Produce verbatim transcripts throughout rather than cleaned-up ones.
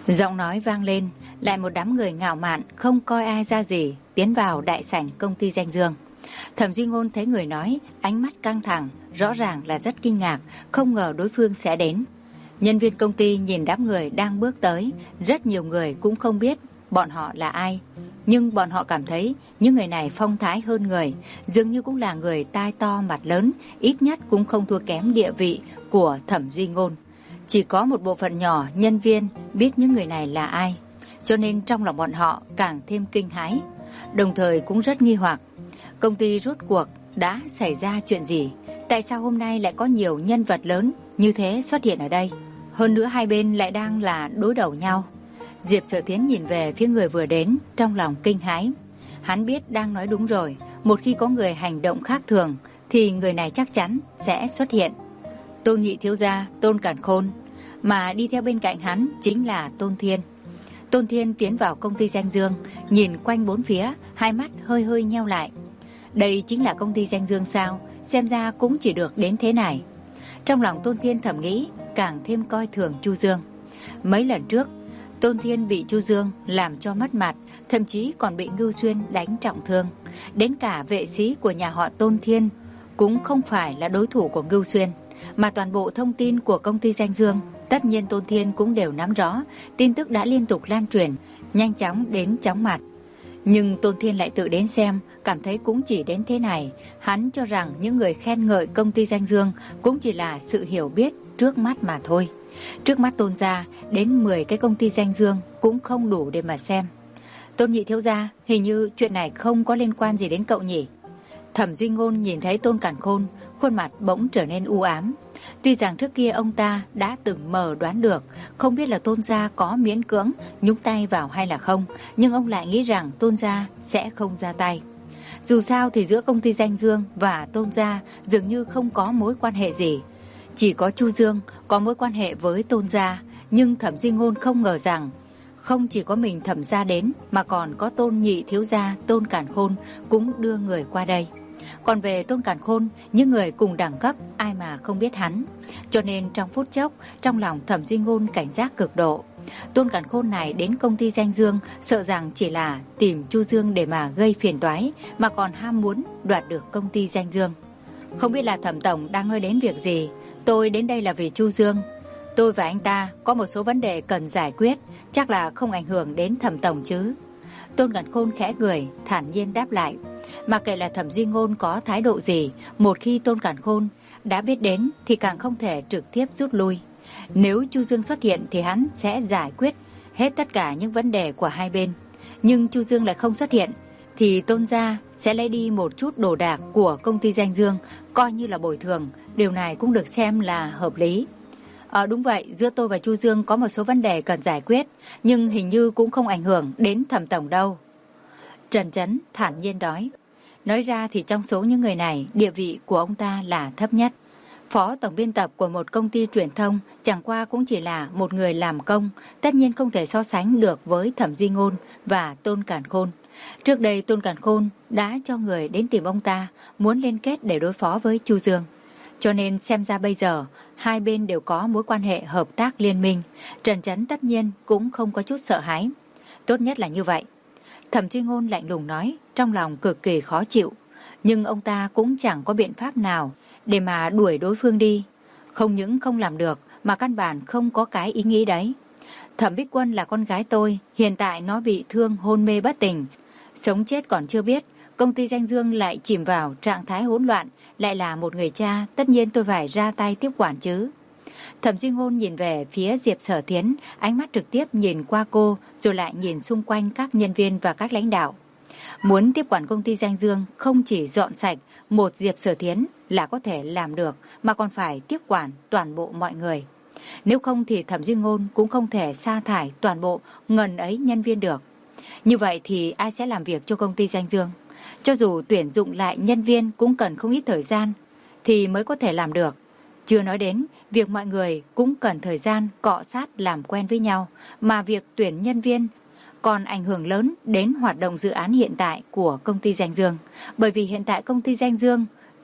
Giọng nói vang lên, lại một đám người ngạo mạn không coi ai ra gì tiến vào đại sảnh công ty Danh Dương. Thẩm Duy Ngôn thấy người nói, ánh mắt căng thẳng, rõ ràng là rất kinh ngạc, không ngờ đối phương sẽ đến. Nhân viên công ty nhìn đám người đang bước tới, rất nhiều người cũng không biết bọn họ là ai. Nhưng bọn họ cảm thấy những người này phong thái hơn người, dường như cũng là người tai to mặt lớn, ít nhất cũng không thua kém địa vị của Thẩm Duy Ngôn. Chỉ có một bộ phận nhỏ nhân viên biết những người này là ai, cho nên trong lòng bọn họ càng thêm kinh hãi, đồng thời cũng rất nghi hoặc. Công ty rốt cuộc đã xảy ra chuyện gì? Tại sao hôm nay lại có nhiều nhân vật lớn như thế xuất hiện ở đây? Hơn nữa hai bên lại đang là đối đầu nhau. Diệp Sở Thiến nhìn về phía người vừa đến, trong lòng kinh hãi. Hắn biết đang nói đúng rồi, một khi có người hành động khác thường thì người này chắc chắn sẽ xuất hiện. Tôn nhị thiếu gia Tôn Càn Khôn, mà đi theo bên cạnh hắn chính là Tôn Thiên. Tôn Thiên tiến vào công ty Danh Dương, nhìn quanh bốn phía, hai mắt hơi hơi nheo lại. Đây chính là công ty Danh Dương sao? Xem ra cũng chỉ được đến thế này. Trong lòng Tôn Thiên thầm nghĩ, càng thêm coi thường Chu Dương. Mấy lần trước, Tôn Thiên bị Chu Dương làm cho mất mặt, thậm chí còn bị Ngưu Xuyên đánh trọng thương. Đến cả vệ sĩ của nhà họ Tôn Thiên cũng không phải là đối thủ của Ngưu Xuyên, mà toàn bộ thông tin của công ty Danh Dương, tất nhiên Tôn Thiên cũng đều nắm rõ. Tin tức đã liên tục lan truyền, nhanh chóng đến chóng mặt. Nhưng Tôn Thiên lại tự đến xem, cảm thấy cũng chỉ đến thế này. Hắn cho rằng những người khen ngợi công ty Danh Dương cũng chỉ là sự hiểu biết trước mắt mà thôi. Trước mắt Tôn gia, đến mười cái công ty Danh Dương cũng không đủ để mà xem. Tôn nhị thiếu gia, hình như chuyện này không có liên quan gì đến cậu nhỉ? Thẩm Duy Ngôn nhìn thấy Tôn Càn Khôn, khuôn mặt bỗng trở nên u ám. Tuy rằng trước kia ông ta đã từng mờ đoán được, không biết là Tôn gia có miễn cưỡng nhúng tay vào hay là không, nhưng ông lại nghĩ rằng Tôn gia sẽ không ra tay. Dù sao thì giữa công ty Danh Dương và Tôn gia dường như không có mối quan hệ gì. Chỉ có Chu Dương có mối quan hệ với Tôn gia, nhưng Thẩm Duy Ngôn không ngờ rằng không chỉ có mình Thẩm gia đến, mà còn có Tôn nhị thiếu gia Tôn Càn Khôn cũng đưa người qua đây. Còn về Tôn Càn Khôn, những người cùng đẳng cấp ai mà không biết hắn. Cho nên trong phút chốc, trong lòng Thẩm Duy Ngôn cảnh giác cực độ. Tôn Càn Khôn này đến công ty Danh Dương sợ rằng chỉ là tìm Chu Dương để mà gây phiền toái, mà còn ham muốn đoạt được công ty Danh Dương. Không biết là Thẩm tổng đang nói đến việc gì? Tôi đến đây là vì Chu Dương. Tôi và anh ta có một số vấn đề cần giải quyết, chắc là không ảnh hưởng đến Thẩm tổng chứ? Tôn Càn Khôn khẽ cười, thản nhiên đáp lại. Mà kể là Thẩm Duy Ngôn có thái độ gì, một khi Tôn Càn Khôn đã biết đến thì càng không thể trực tiếp rút lui. Nếu Chu Dương xuất hiện thì hắn sẽ giải quyết hết tất cả những vấn đề của hai bên. Nhưng Chu Dương lại không xuất hiện thì Tôn gia sẽ lấy đi một chút đồ đạc của công ty Danh Dương, coi như là bồi thường. Điều này cũng được xem là hợp lý. Ờ đúng vậy, giữa tôi và Chu Dương có một số vấn đề cần giải quyết, nhưng hình như cũng không ảnh hưởng đến Thẩm tổng đâu. Trần Chấn thản nhiên nói. Nói ra thì trong số những người này, địa vị của ông ta là thấp nhất. Phó tổng biên tập của một công ty truyền thông chẳng qua cũng chỉ là một người làm công, tất nhiên không thể so sánh được với Thẩm Duy Ngôn và Tôn Càn Khôn. Trước đây Tôn Càn Khôn đã cho người đến tìm ông ta, muốn liên kết để đối phó với Chu Dương. Cho nên xem ra bây giờ, hai bên đều có mối quan hệ hợp tác liên minh. Trần Chấn tất nhiên cũng không có chút sợ hãi. Tốt nhất là như vậy. Thẩm Duy Ngôn lạnh lùng nói, trong lòng cực kỳ khó chịu. Nhưng ông ta cũng chẳng có biện pháp nào để mà đuổi đối phương đi. Không những không làm được, mà căn bản không có cái ý nghĩ đấy. Thẩm Bích Quân là con gái tôi, hiện tại nó bị thương hôn mê bất tỉnh. Sống chết còn chưa biết, công ty Danh Dương lại chìm vào trạng thái hỗn loạn, lại là một người cha, tất nhiên tôi phải ra tay tiếp quản chứ. Thẩm Duy Ngôn nhìn về phía Diệp Sở Thiến, ánh mắt trực tiếp nhìn qua cô, rồi lại nhìn xung quanh các nhân viên và các lãnh đạo. Muốn tiếp quản công ty Danh Dương không chỉ dọn sạch một Diệp Sở Thiến là có thể làm được, mà còn phải tiếp quản toàn bộ mọi người. Nếu không thì Thẩm Duy Ngôn cũng không thể sa thải toàn bộ ngần ấy nhân viên được. Như vậy thì ai sẽ làm việc cho công ty Danh Dương? Cho dù tuyển dụng lại nhân viên cũng cần không ít thời gian thì mới có thể làm được. Chưa nói đến việc mọi người cũng cần thời gian cọ sát làm quen với nhau, mà việc tuyển nhân viên còn ảnh hưởng lớn đến hoạt động dự án hiện tại của công ty Danh Dương. Bởi vì hiện tại công ty Danh Dương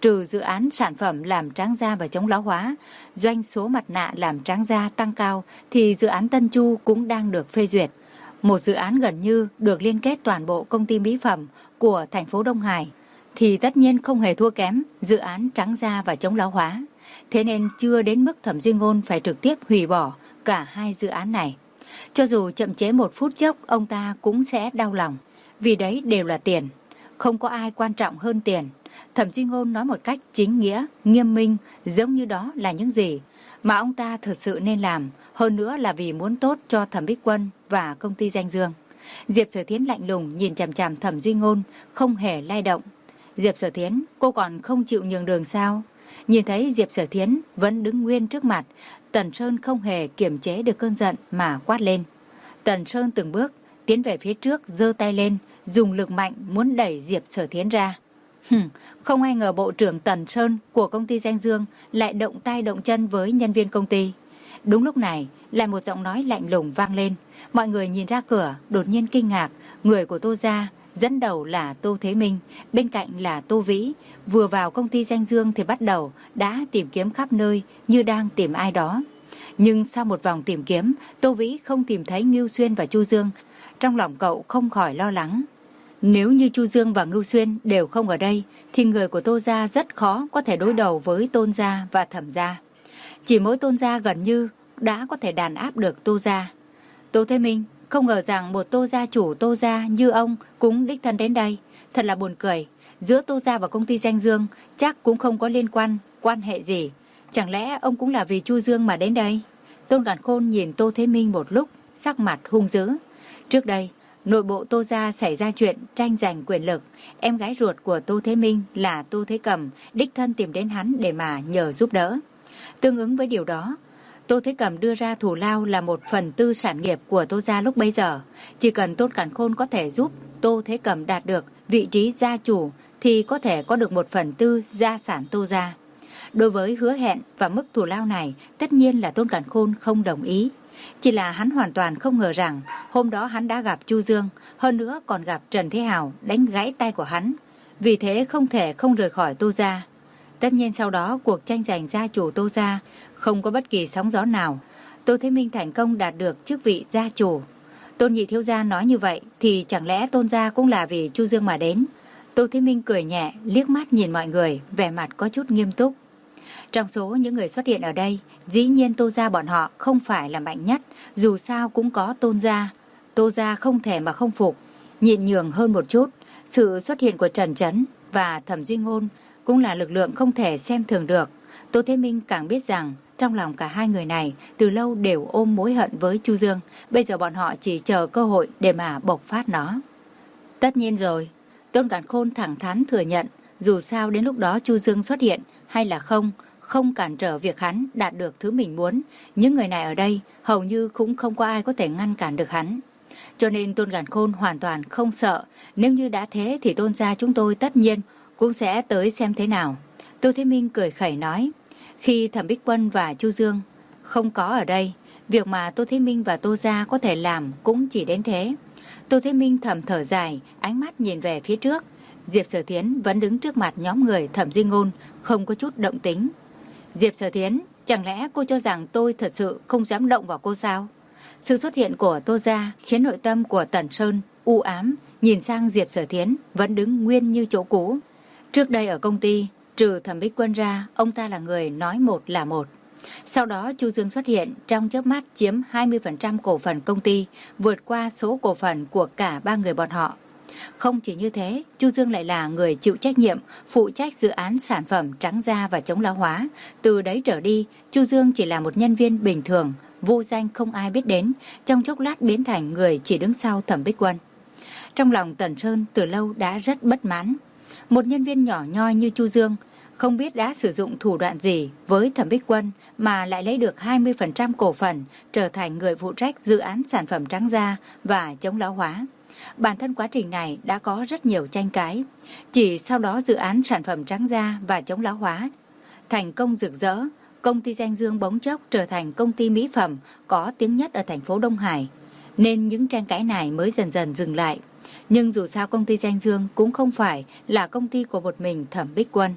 trừ dự án sản phẩm làm trắng da và chống lão hóa, doanh số mặt nạ làm trắng da tăng cao thì dự án Tân Chu cũng đang được phê duyệt. Một dự án gần như được liên kết toàn bộ công ty mỹ phẩm của thành phố Đông Hải thì tất nhiên không hề thua kém dự án trắng da và chống lão hóa. Thế nên chưa đến mức Thẩm Duy Ngôn phải trực tiếp hủy bỏ cả hai dự án này. Cho dù chậm chế một phút chốc, ông ta cũng sẽ đau lòng, vì đấy đều là tiền. Không có ai quan trọng hơn tiền. Thẩm Duy Ngôn nói một cách chính nghĩa, nghiêm minh, giống như đó là những gì mà ông ta thực sự nên làm, hơn nữa là vì muốn tốt cho Thẩm Bích Quân và công ty Danh Dương. Diệp Sở Thiến lạnh lùng nhìn chằm chằm Thẩm Duy Ngôn, không hề lay động. Diệp Sở Thiến, cô còn không chịu nhường đường sao? Nhìn thấy Diệp Sở Thiến vẫn đứng nguyên trước mặt, Tần Sơn không hề kiềm chế được cơn giận mà quát lên. Tần Sơn từng bước tiến về phía trước, giơ tay lên, dùng lực mạnh muốn đẩy Diệp Sở Thiến ra. Hừm, không ai ngờ bộ trưởng Tần Sơn của công ty Danh Dương lại động tay động chân với nhân viên công ty. Đúng lúc này, lại một giọng nói lạnh lùng vang lên. Mọi người nhìn ra cửa, đột nhiên kinh ngạc. Người của Tô gia, dẫn đầu là Tô Thế Minh, bên cạnh là Tô Vĩ. Vừa vào công ty Danh Dương thì bắt đầu đã tìm kiếm khắp nơi như đang tìm ai đó. Nhưng sau một vòng tìm kiếm, Tô Vĩ không tìm thấy Ngưu Xuyên và Chu Dương. Trong lòng cậu không khỏi lo lắng. Nếu như Chu Dương và Ngưu Xuyên đều không ở đây, thì người của Tô gia rất khó có thể đối đầu với Tôn gia và Thẩm gia. Chỉ mỗi Tôn gia gần như đã có thể đàn áp được Tô gia. Tô Thế Minh không ngờ rằng một Tô gia chủ Tô gia như ông cũng đích thân đến đây. Thật là buồn cười. Giữa Tô gia và công ty Danh Dương chắc cũng không có liên quan, quan hệ gì. Chẳng lẽ ông cũng là vì Chu Dương mà đến đây? Tôn Càn Khôn nhìn Tô Thế Minh một lúc, sắc mặt hung dữ. Trước đây, nội bộ Tô gia xảy ra chuyện tranh giành quyền lực. Em gái ruột của Tô Thế Minh là Tô Thế Cầm đích thân tìm đến hắn để mà nhờ giúp đỡ. Tương ứng với điều đó, Tô Thế Cầm đưa ra thù lao là một phần tư sản nghiệp của Tô gia lúc bấy giờ. Chỉ cần Tôn Càn Khôn có thể giúp Tô Thế Cầm đạt được vị trí gia chủ thì có thể có được một phần tư gia sản Tô gia. Đối với hứa hẹn và mức thù lao này, tất nhiên là Tôn Càn Khôn không đồng ý. Chỉ là hắn hoàn toàn không ngờ rằng hôm đó hắn đã gặp Chu Dương, hơn nữa còn gặp Trần Thế Hào đánh gãy tay của hắn. Vì thế không thể không rời khỏi Tô gia. Tất nhiên sau đó cuộc tranh giành gia chủ Tô gia không có bất kỳ sóng gió nào. Tô Thế Minh thành công đạt được chức vị gia chủ. Tôn nhị thiếu gia nói như vậy thì chẳng lẽ Tôn gia cũng là vì Chu Dương mà đến? Tô Thế Minh cười nhẹ, liếc mắt nhìn mọi người, vẻ mặt có chút nghiêm túc. Trong số những người xuất hiện ở đây, dĩ nhiên Tô gia bọn họ không phải là mạnh nhất, dù sao cũng có Tôn gia. Tô gia không thể mà không phục, nhịn nhường hơn một chút. Sự xuất hiện của Trần Trấn và Thẩm Duy Ngôn cũng là lực lượng không thể xem thường được. Tô Thế Minh càng biết rằng trong lòng cả hai người này từ lâu đều ôm mối hận với Chu Dương. Bây giờ bọn họ chỉ chờ cơ hội để mà bộc phát nó. Tất nhiên rồi, Tôn Càn Khôn thẳng thắn thừa nhận, dù sao đến lúc đó Chu Dương xuất hiện hay là không, không cản trở việc hắn đạt được thứ mình muốn. Những người này ở đây hầu như cũng không có ai có thể ngăn cản được hắn. Cho nên Tôn Càn Khôn hoàn toàn không sợ. Nếu như đã thế thì Tôn gia chúng tôi tất nhiên cũng sẽ tới xem thế nào. Tô Thế Minh cười khẩy nói, khi Thẩm Bích Quân và Chu Dương không có ở đây, việc mà Tô Thế Minh và Tô gia có thể làm cũng chỉ đến thế. Tô Thế Minh thầm thở dài, ánh mắt nhìn về phía trước. Diệp Sở Thiến vẫn đứng trước mặt nhóm người Thẩm Duy Ngôn, không có chút động tính. Diệp Sở Thiến, chẳng lẽ cô cho rằng tôi thật sự không dám động vào cô sao? Sự xuất hiện của Tô gia khiến nội tâm của Tần Sơn u ám, nhìn sang Diệp Sở Thiến vẫn đứng nguyên như chỗ cũ. Trước đây ở công ty, trừ Thẩm Bích Quân ra, ông ta là người nói một là một. Sau đó Chu Dương xuất hiện, trong chớp mắt chiếm hai mươi phần trăm cổ phần công ty, vượt qua số cổ phần của cả ba người bọn họ. Không chỉ như thế, Chu Dương lại là người chịu trách nhiệm, phụ trách dự án sản phẩm trắng da và chống lão hóa. Từ đấy trở đi, Chu Dương chỉ là một nhân viên bình thường, vô danh không ai biết đến, trong chốc lát biến thành người chỉ đứng sau Thẩm Bích Quân. Trong lòng Tần Sơn từ lâu đã rất bất mãn. Một nhân viên nhỏ nhoi như Chu Dương, không biết đã sử dụng thủ đoạn gì với Thẩm Bích Quân mà lại lấy được hai mươi phần trăm cổ phần, trở thành người phụ trách dự án sản phẩm trắng da và chống lão hóa. Bản thân quá trình này đã có rất nhiều tranh cãi. Chỉ sau đó dự án sản phẩm trắng da và chống lão hóa thành công rực rỡ, công ty Danh Dương bỗng chốc trở thành công ty mỹ phẩm có tiếng nhất ở thành phố Đông Hải, nên những tranh cãi này mới dần dần dừng lại. Nhưng dù sao công ty Danh Dương cũng không phải là công ty của một mình Thẩm Bích Quân.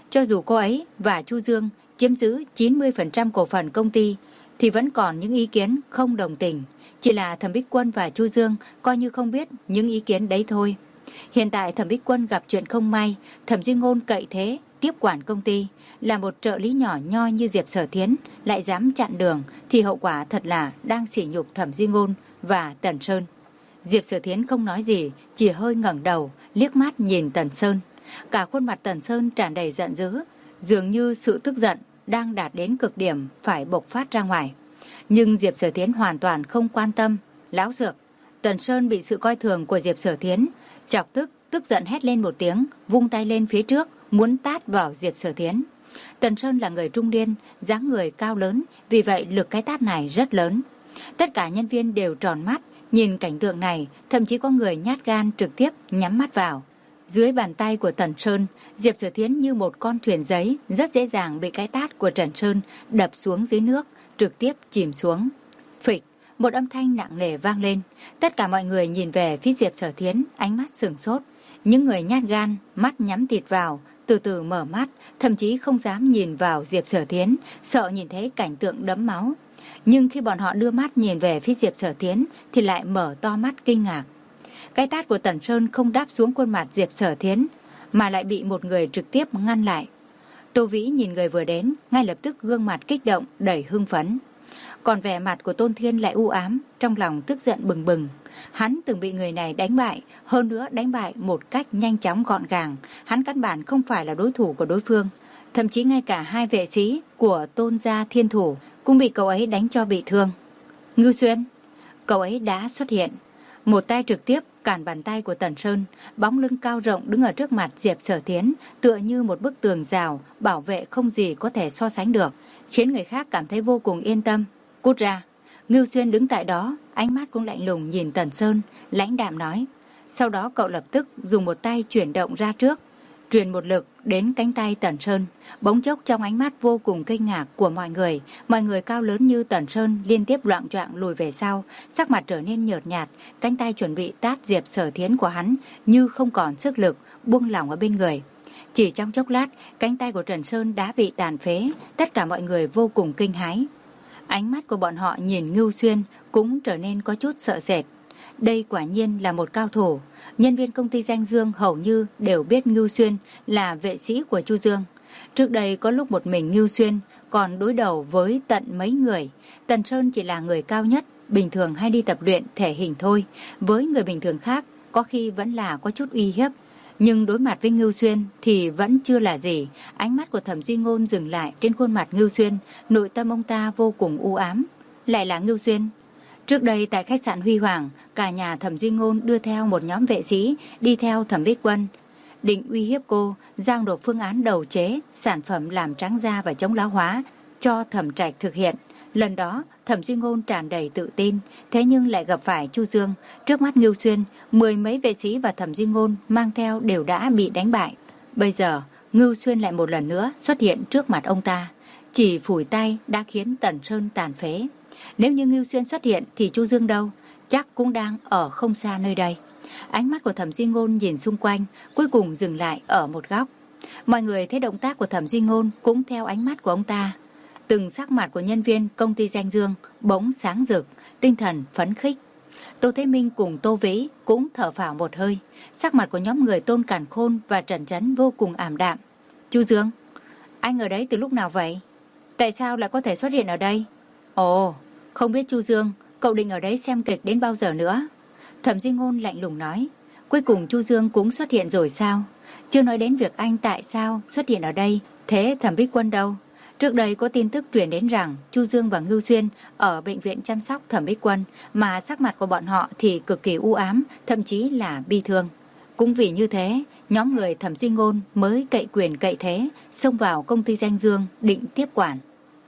Cho dù cô ấy và Chu Dương chiếm giữ chín mươi phần trăm cổ phần công ty, thì vẫn còn những ý kiến không đồng tình. Chỉ là Thẩm Bích Quân và Chu Dương coi như không biết những ý kiến đấy thôi. Hiện tại Thẩm Bích Quân gặp chuyện không may, Thẩm Duy Ngôn cậy thế tiếp quản công ty, là một trợ lý nhỏ nhoi như Diệp Sở Thiến lại dám chặn đường, thì hậu quả thật là đang sỉ nhục Thẩm Duy Ngôn và Tần Sơn. Diệp Sở Thiến không nói gì, chỉ hơi ngẩng đầu, liếc mắt nhìn Tần Sơn. Cả khuôn mặt Tần Sơn tràn đầy giận dữ, dường như sự tức giận đang đạt đến cực điểm phải bộc phát ra ngoài. Nhưng Diệp Sở Thiến hoàn toàn không quan tâm. Lão Dược. Tần Sơn bị sự coi thường của Diệp Sở Thiến chọc tức, tức giận hét lên một tiếng, vung tay lên phía trước, muốn tát vào Diệp Sở Thiến. Tần Sơn là người trung niên, dáng người cao lớn, vì vậy lực cái tát này rất lớn. Tất cả nhân viên đều tròn mắt, nhìn cảnh tượng này, thậm chí có người nhát gan trực tiếp nhắm mắt vào. Dưới bàn tay của Tần Sơn, Diệp Sở Thiến như một con thuyền giấy, rất dễ dàng bị cái tát của Tần Sơn đập xuống dưới nước, trực tiếp chìm xuống. Phịch, một âm thanh nặng nề vang lên. Tất cả mọi người nhìn về phía Diệp Sở Thiến, ánh mắt sửng sốt. Những người nhát gan, mắt nhắm tịt vào, từ từ mở mắt, thậm chí không dám nhìn vào Diệp Sở Thiến, sợ nhìn thấy cảnh tượng đẫm máu. Nhưng khi bọn họ đưa mắt nhìn về phía Diệp Sở Thiến thì lại mở to mắt kinh ngạc. Cái tát của Tần Sơn không đáp xuống khuôn mặt Diệp Sở Thiến, mà lại bị một người trực tiếp ngăn lại. Tô Vĩ nhìn người vừa đến, ngay lập tức gương mặt kích động, đầy hưng phấn. Còn vẻ mặt của Tôn Thiên lại u ám, trong lòng tức giận bừng bừng. Hắn từng bị người này đánh bại, hơn nữa đánh bại một cách nhanh chóng gọn gàng. Hắn căn bản không phải là đối thủ của đối phương. Thậm chí ngay cả hai vệ sĩ của Tôn gia Thiên Thủ cũng bị cậu ấy đánh cho bị thương. Ngưu Xuyên, cậu ấy đã xuất hiện. Một tay trực tiếp cản bàn tay của Tần Sơn, bóng lưng cao rộng đứng ở trước mặt Diệp Sở Thiến, tựa như một bức tường rào, bảo vệ không gì có thể so sánh được, khiến người khác cảm thấy vô cùng yên tâm. Cút ra. Ngưu Xuyên đứng tại đó, ánh mắt cũng lạnh lùng nhìn Tần Sơn, lãnh đạm nói. Sau đó cậu lập tức dùng một tay chuyển động ra trước, truyền một lực đến cánh tay Tần Sơn. Bỗng chốc trong ánh mắt vô cùng kinh ngạc của mọi người, mọi người cao lớn như Tần Sơn liên tiếp loạng choạng lùi về sau, sắc mặt trở nên nhợt nhạt, cánh tay chuẩn bị tát Diệp Sở Thiến của hắn như không còn sức lực, buông lỏng ở bên người. Chỉ trong chốc lát, cánh tay của Tần Sơn đã bị tàn phế, tất cả mọi người vô cùng kinh hãi. Ánh mắt của bọn họ nhìn Ngưu Xuyên cũng trở nên có chút sợ sệt. Đây quả nhiên là một cao thủ. Nhân viên công ty Danh Dương hầu như đều biết Ngưu Xuyên là vệ sĩ của Chu Dương. Trước đây có lúc một mình Ngưu Xuyên còn đối đầu với tận mấy người. Tần Sơn chỉ là người cao nhất, bình thường hay đi tập luyện thể hình thôi. Với người bình thường khác có khi vẫn là có chút uy hiếp. Nhưng đối mặt với Ngưu Xuyên thì vẫn chưa là gì. Ánh mắt của Thẩm Duy Ngôn dừng lại trên khuôn mặt Ngưu Xuyên, nội tâm ông ta vô cùng u ám. Lại là Ngưu Xuyên. Trước đây tại khách sạn Huy Hoàng, cả nhà Thẩm Duy Ngôn đưa theo một nhóm vệ sĩ đi theo Thẩm Bích Quân, định uy hiếp cô, giao nộp phương án đầu chế sản phẩm làm trắng da và chống lão hóa cho Thẩm Trạch thực hiện. Lần đó Thẩm Duy Ngôn tràn đầy tự tin, thế nhưng lại gặp phải Chu Dương. Trước mắt Ngưu Xuyên, mười mấy vệ sĩ và Thẩm Duy Ngôn mang theo đều đã bị đánh bại. Bây giờ Ngưu Xuyên lại một lần nữa xuất hiện trước mặt ông ta, chỉ phủi tay đã khiến Tần Sơn tàn phế. Nếu như Ngưu Xuyên xuất hiện thì Chu Dương đâu? Chắc cũng đang ở không xa nơi đây. Ánh mắt của Thẩm Duy Ngôn nhìn xung quanh, cuối cùng dừng lại ở một góc. Mọi người thấy động tác của Thẩm Duy Ngôn cũng theo ánh mắt của ông ta. Từng sắc mặt của nhân viên công ty Danh Dương bỗng sáng rực, tinh thần phấn khích. Tô Thế Minh cùng Tô Vĩ cũng thở phào một hơi. Sắc mặt của nhóm người Tôn Càn Khôn và Trần Trấn vô cùng ảm đạm. Chu Dương, anh ở đấy từ lúc nào vậy? Tại sao lại có thể xuất hiện ở đây? Ồ, không biết Chu Dương, cậu định ở đấy xem kịch đến bao giờ nữa? Thẩm Duy Ngôn lạnh lùng nói. Cuối cùng Chu Dương cũng xuất hiện rồi sao? Chưa nói đến việc anh tại sao xuất hiện ở đây. Thế Thẩm Bích Quân đâu? Trước đây có tin tức truyền đến rằng Chu Dương và Ngưu Xuyên ở bệnh viện chăm sóc Thẩm Bích Quân, mà sắc mặt của bọn họ thì cực kỳ u ám, thậm chí là bi thương. Cũng vì như thế, nhóm người Thẩm Duy Ngôn mới cậy quyền cậy thế, xông vào công ty Danh Dương định tiếp quản.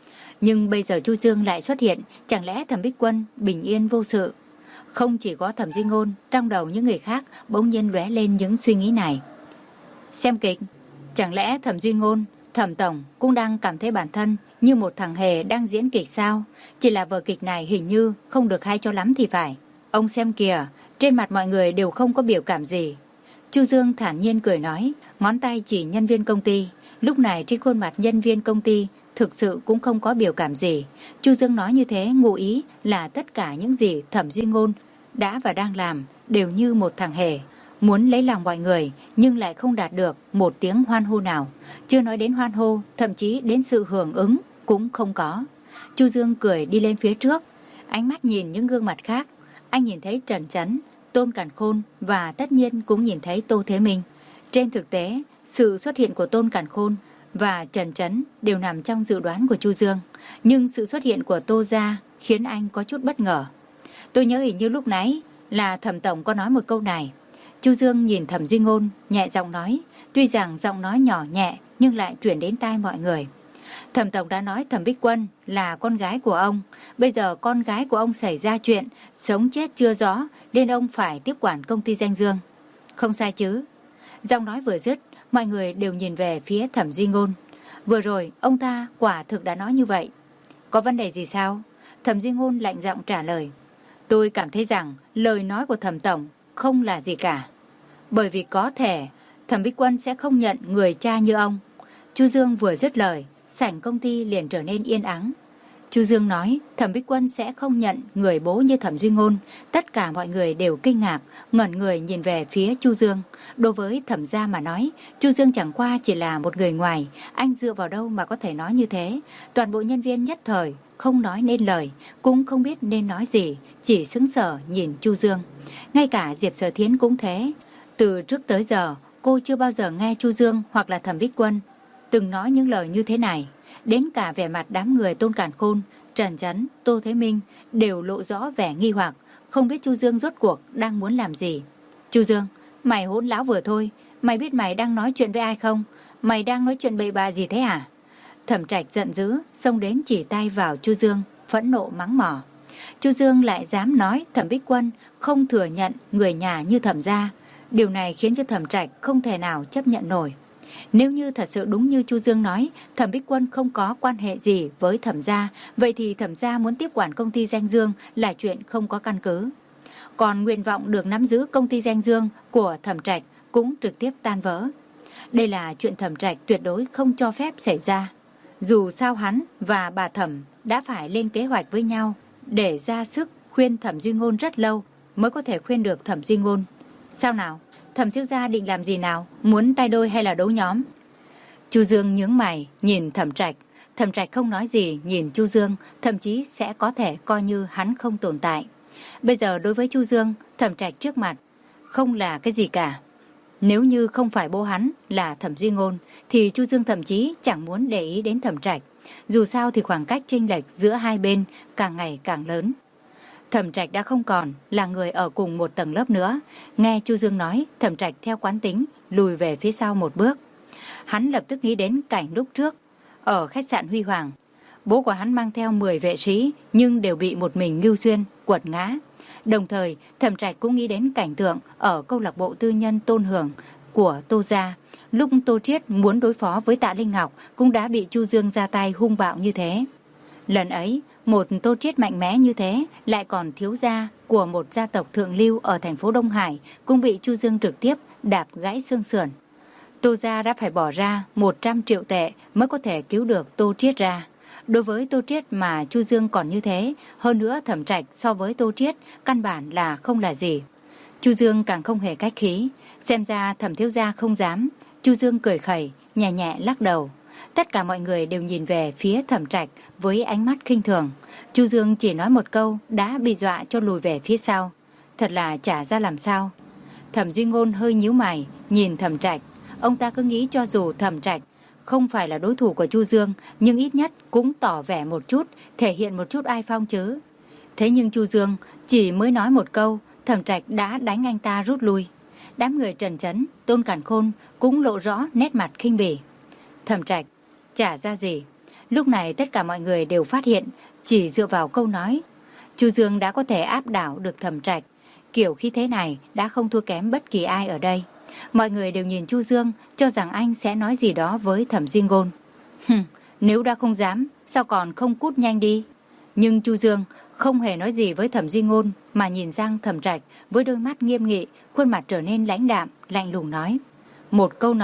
Nhưng bây giờ Chu Dương lại xuất hiện, chẳng lẽ Thẩm Bích Quân bình yên vô sự? Không chỉ có Thẩm Duy Ngôn, trong đầu những người khác bỗng nhiên lóe lên những suy nghĩ này. Xem kịch, chẳng lẽ Thẩm Duy Ngôn, Thẩm Tổng cũng đang cảm thấy bản thân như một thằng hề đang diễn kịch sao? Chỉ là vở kịch này hình như không được hay cho lắm thì phải. Ông xem kìa, trên mặt mọi người đều không có biểu cảm gì. Chu Dương thản nhiên cười nói, ngón tay chỉ nhân viên công ty. Lúc này trên khuôn mặt nhân viên công ty thực sự cũng không có biểu cảm gì. Chu Dương nói như thế ngụ ý là tất cả những gì Thẩm Duy Ngôn đã và đang làm đều như một thằng hề, muốn lấy lòng mọi người nhưng lại không đạt được một tiếng hoan hô nào. Chưa nói đến hoan hô, thậm chí đến sự hưởng ứng cũng không có. Chu Dương cười đi lên phía trước, ánh mắt nhìn những gương mặt khác. Anh nhìn thấy Trần Chấn, Tôn Càn Khôn và tất nhiên cũng nhìn thấy Tô Thế Minh. Trên thực tế, sự xuất hiện của Tôn Càn Khôn và Trần Chấn đều nằm trong dự đoán của Chu Dương, nhưng sự xuất hiện của Tô Gia khiến anh có chút bất ngờ. Tôi nhớ hình như lúc nãy là Thẩm tổng có nói một câu này. Chu Dương nhìn Thẩm Duy Ngôn, nhẹ giọng nói, tuy rằng giọng nói nhỏ nhẹ nhưng lại truyền đến tai mọi người. Thẩm tổng đã nói Thẩm Bích Quân là con gái của ông, bây giờ con gái của ông xảy ra chuyện, sống chết chưa rõ, nên ông phải tiếp quản công ty Danh Dương. Không sai chứ? Giọng nói vừa dứt, mọi người đều nhìn về phía Thẩm Duy Ngôn. Vừa rồi, ông ta quả thực đã nói như vậy. Có vấn đề gì sao? Thẩm Duy Ngôn lạnh giọng trả lời. Tôi cảm thấy rằng lời nói của Thẩm tổng không là gì cả. Bởi vì có thể Thẩm Bích Quân sẽ không nhận người cha như ông. Chu Dương vừa dứt lời, sảnh công ty liền trở nên yên ắng. Chu Dương nói Thẩm Bích Quân sẽ không nhận người bố như Thẩm Duy Ngôn. Tất cả mọi người đều kinh ngạc, ngẩn người nhìn về phía Chu Dương. Đối với Thẩm gia mà nói, Chu Dương chẳng qua chỉ là một người ngoài, anh dựa vào đâu mà có thể nói như thế. Toàn bộ nhân viên nhất thời không nói nên lời, cũng không biết nên nói gì, chỉ sững sờ nhìn Chu Dương. Ngay cả Diệp Sở Thiến cũng thế. Từ trước tới giờ, cô chưa bao giờ nghe Chu Dương hoặc là Thẩm Bích Quân từng nói những lời như thế này. Đến cả vẻ mặt đám người Tôn Càn Khôn, Trần Chấn, Tô Thế Minh đều lộ rõ vẻ nghi hoặc, không biết Chu Dương rốt cuộc đang muốn làm gì. Chu Dương, mày hỗn láo vừa thôi, mày biết mày đang nói chuyện với ai không? Mày đang nói chuyện bậy bạ gì thế hả? Thẩm Trạch giận dữ, xông đến chỉ tay vào Chu Dương, phẫn nộ mắng mỏ. Chu Dương lại dám nói Thẩm Bích Quân không thừa nhận người nhà như Thẩm gia. Điều này khiến cho Thẩm Trạch không thể nào chấp nhận nổi. Nếu như thật sự đúng như Chu Dương nói, Thẩm Bích Quân không có quan hệ gì với Thẩm gia, vậy thì Thẩm gia muốn tiếp quản công ty Danh Dương là chuyện không có căn cứ. Còn nguyện vọng được nắm giữ công ty Danh Dương của Thẩm Trạch cũng trực tiếp tan vỡ. Đây là chuyện Thẩm Trạch tuyệt đối không cho phép xảy ra. Dù sao hắn và bà Thẩm đã phải lên kế hoạch với nhau để ra sức khuyên Thẩm Duy Ngôn rất lâu mới có thể khuyên được Thẩm Duy Ngôn. Sao nào? Thẩm thiếu gia định làm gì nào? Muốn tay đôi hay là đấu nhóm? Chu Dương nhướng mày nhìn Thẩm Trạch. Thẩm Trạch không nói gì nhìn Chu Dương, thậm chí sẽ có thể coi như hắn không tồn tại. Bây giờ đối với Chu Dương, Thẩm Trạch trước mặt không là cái gì cả. Nếu như không phải bố hắn là Thẩm Duy Ngôn thì Chu Dương thậm chí chẳng muốn để ý đến Thẩm Trạch. Dù sao thì khoảng cách chênh lệch giữa hai bên càng ngày càng lớn. Thẩm Trạch đã không còn là người ở cùng một tầng lớp nữa. Nghe Chu Dương nói, Thẩm Trạch theo quán tính lùi về phía sau một bước. Hắn lập tức nghĩ đến cảnh lúc trước ở khách sạn Huy Hoàng. Bố của hắn mang theo mười vệ sĩ nhưng đều bị một mình Ngưu Xuyên quật ngã. Đồng thời, Thẩm Trạch cũng nghĩ đến cảnh tượng ở câu lạc bộ tư nhân Tôn Hưởng của Tô gia. Lúc Tô Triết muốn đối phó với Tạ Linh Ngọc cũng đã bị Chu Dương ra tay hung bạo như thế. Lần ấy, một Tô Triết mạnh mẽ như thế, lại còn thiếu gia của một gia tộc thượng lưu ở thành phố Đông Hải cũng bị Chu Dương trực tiếp đạp gãy xương sườn. Tô gia đã phải bỏ ra một trăm triệu tệ mới có thể cứu được Tô Triết ra. Đối với Tô Triết mà Chu Dương còn như thế, hơn nữa Thẩm Trạch so với Tô Triết căn bản là không là gì. Chu Dương càng không hề cách khí, xem ra Thẩm thiếu gia không dám. Chu Dương cười khẩy, nhẹ nhẹ lắc đầu. Tất cả mọi người đều nhìn về phía Thẩm Trạch với ánh mắt khinh thường. Chu Dương chỉ nói một câu đã bị dọa cho lùi về phía sau. Thật là chả ra làm sao. Thẩm Duy Ngôn hơi nhíu mày nhìn Thẩm Trạch. Ông ta cứ nghĩ cho dù Thẩm Trạch không phải là đối thủ của Chu Dương, nhưng ít nhất cũng tỏ vẻ một chút, thể hiện một chút ai phong chứ. Thế nhưng Chu Dương chỉ mới nói một câu, Thẩm Trạch đã đánh anh ta rút lui. Đám người Trần Chấn, Tôn Càn Khôn cũng lộ rõ nét mặt khinh bỉ. Thẩm Trạch chả ra gì. Lúc này tất cả mọi người đều phát hiện, chỉ dựa vào câu nói, Chu Dương đã có thể áp đảo được Thẩm Trạch. Kiểu khí thế này đã không thua kém bất kỳ ai ở đây. Mọi người đều nhìn Chu Dương, cho rằng anh sẽ nói gì đó với Thẩm Duy Ngôn. Hừm, nếu đã không dám, sao còn không cút nhanh đi? Nhưng Chu Dương không hề nói gì với Thẩm Duy Ngôn, mà nhìn sang Thẩm Trạch với đôi mắt nghiêm nghị, khuôn mặt trở nên lãnh đạm, lạnh lùng nói. Một câu nói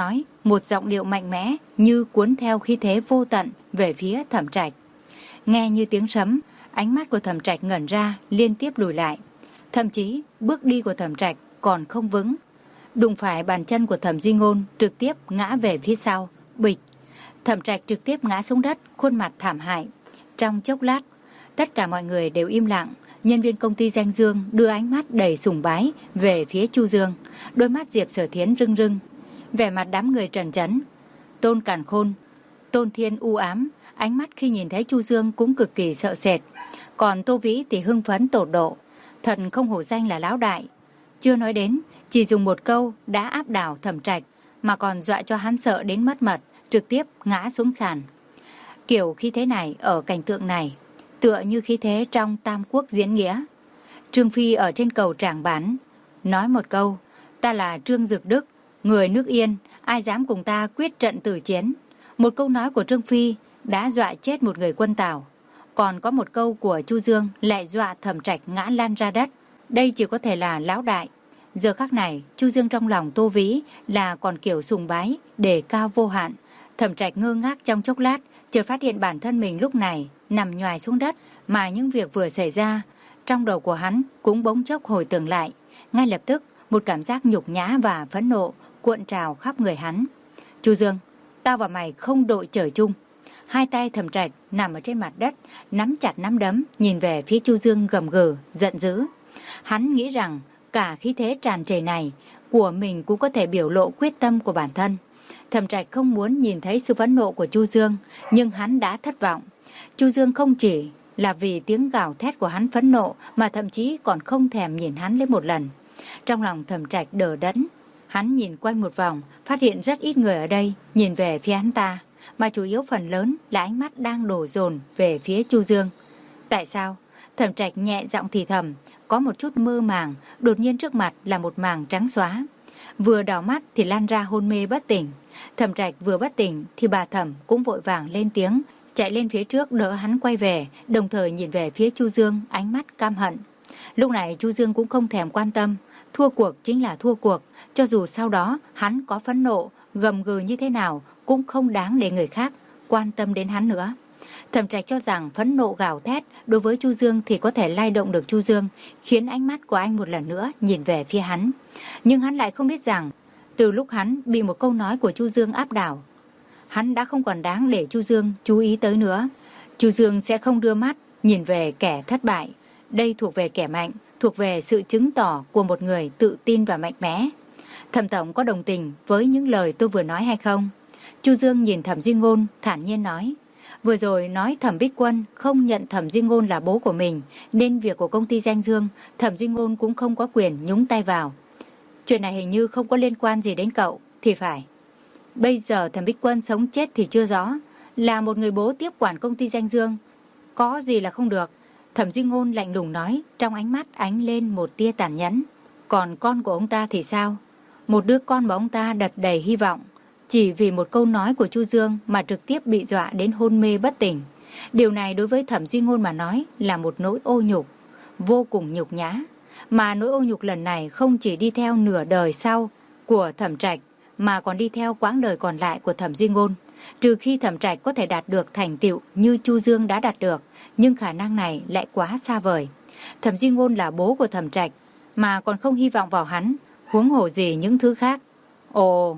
một giọng điệu mạnh mẽ như cuốn theo khí thế vô tận về phía Thẩm Trạch. Nghe như tiếng sấm, ánh mắt của Thẩm Trạch ngẩn ra, liên tiếp lùi lại. Thậm chí bước đi của Thẩm Trạch còn không vững, đụng phải bàn chân của Thẩm Duy Ngôn, trực tiếp ngã về phía sau. Bịch! Thẩm Trạch trực tiếp ngã xuống đất, khuôn mặt thảm hại. Trong chốc lát, tất cả mọi người đều im lặng. Nhân viên công ty Danh Dương đưa ánh mắt đầy sùng bái về phía Chu Dương. Đôi mắt Diệp Sở Thiến rưng rưng. Vẻ mặt đám người Trần Chấn, Tôn Càn Khôn, Tôn Thiên u ám. Ánh mắt khi nhìn thấy Chu Dương cũng cực kỳ sợ sệt. Còn Tô Vĩ thì hưng phấn tột độ. Thật không hổ danh là lão đại. Chưa nói đến, chỉ dùng một câu đã áp đảo Thẩm Trạch, mà còn dọa cho hắn sợ đến mất mật, trực tiếp ngã xuống sàn. Kiểu khí thế này ở cảnh tượng này, tựa như khí thế trong Tam Quốc diễn nghĩa. Trương Phi ở trên cầu Tràng Bán nói một câu: ta là Trương Dực Đức, người nước Yên, ai dám cùng ta quyết trận tử chiến. Một câu nói của Trương Phi đã dọa chết một người quân Tào. Còn có một câu của Chu Dương lại dọa Thẩm Trạch ngã lăn ra đất. Đây chỉ có thể là lão đại. Giờ khắc này, Chu Dương trong lòng Tô Vĩ là còn kiểu sùng bái, đề cao vô hạn. Thẩm Trạch ngơ ngác trong chốc lát, chợt phát hiện bản thân mình lúc này nằm nhoài xuống đất, mà những việc vừa xảy ra trong đầu của hắn cũng bỗng chốc hồi tưởng lại. Ngay lập tức, một cảm giác nhục nhã và phẫn nộ cuộn trào khắp người hắn. Chu Dương, tao và mày không đội trời chung. Hai tay Thẩm Trạch nằm ở trên mặt đất, nắm chặt nắm đấm, nhìn về phía Chu Dương gầm gừ, giận dữ. Hắn nghĩ rằng cả khí thế tràn trề này của mình cũng có thể biểu lộ quyết tâm của bản thân. Thẩm Trạch không muốn nhìn thấy sự phẫn nộ của Chu Dương, nhưng hắn đã thất vọng. Chu Dương không chỉ là vì tiếng gào thét của hắn phẫn nộ, mà thậm chí còn không thèm nhìn hắn lên một lần. Trong lòng Thẩm Trạch đờ đẫn, hắn nhìn quanh một vòng, phát hiện rất ít người ở đây nhìn về phía hắn ta, mà chủ yếu phần lớn là ánh mắt đang đổ dồn về phía Chu Dương. Tại sao? Thẩm Trạch nhẹ giọng thì thầm, có một chút mơ màng, đột nhiên trước mặt là một màng trắng xóa. Vừa đảo mắt thì lan ra hôn mê bất tỉnh. Thẩm Trạch vừa bất tỉnh thì bà Thẩm cũng vội vàng lên tiếng, chạy lên phía trước đỡ hắn quay về, đồng thời nhìn về phía Chu Dương, ánh mắt căm hận. Lúc này Chu Dương cũng không thèm quan tâm, thua cuộc chính là thua cuộc, cho dù sau đó hắn có phẫn nộ, gầm gừ như thế nào cũng không đáng để người khác quan tâm đến hắn nữa. Thẩm Trạch cho rằng phẫn nộ gào thét đối với Chu Dương thì có thể lay động được Chu Dương, khiến ánh mắt của anh một lần nữa nhìn về phía hắn. Nhưng hắn lại không biết rằng, từ lúc hắn bị một câu nói của Chu Dương áp đảo, hắn đã không còn đáng để Chu Dương chú ý tới nữa. Chu Dương sẽ không đưa mắt nhìn về kẻ thất bại. Đây thuộc về kẻ mạnh, thuộc về sự chứng tỏ của một người tự tin và mạnh mẽ. Thẩm tổng có đồng tình với những lời tôi vừa nói hay không? Chu Dương nhìn Thẩm Duy Ngôn thản nhiên nói. Vừa rồi nói Thẩm Bích Quân không nhận Thẩm Duy Ngôn là bố của mình, nên việc của công ty Danh Dương, Thẩm Duy Ngôn cũng không có quyền nhúng tay vào. Chuyện này hình như không có liên quan gì đến cậu, thì phải. Bây giờ Thẩm Bích Quân sống chết thì chưa rõ, là một người bố tiếp quản công ty Danh Dương, có gì là không được. Thẩm Duy Ngôn lạnh lùng nói, trong ánh mắt ánh lên một tia tàn nhẫn. Còn con của ông ta thì sao? Một đứa con mà ông ta đặt đầy hy vọng, chỉ vì một câu nói của Chu Dương mà trực tiếp bị dọa đến hôn mê bất tỉnh. Điều này đối với Thẩm Duy Ngôn mà nói là một nỗi ô nhục, vô cùng nhục nhã. Mà nỗi ô nhục lần này không chỉ đi theo nửa đời sau của Thẩm Trạch, mà còn đi theo quãng đời còn lại của Thẩm Duy Ngôn. Trừ khi Thẩm Trạch có thể đạt được thành tựu như Chu Dương đã đạt được, nhưng khả năng này lại quá xa vời. Thẩm Duy Ngôn là bố của Thẩm Trạch, mà còn không hy vọng vào hắn, huống hồ gì những thứ khác. Ồ,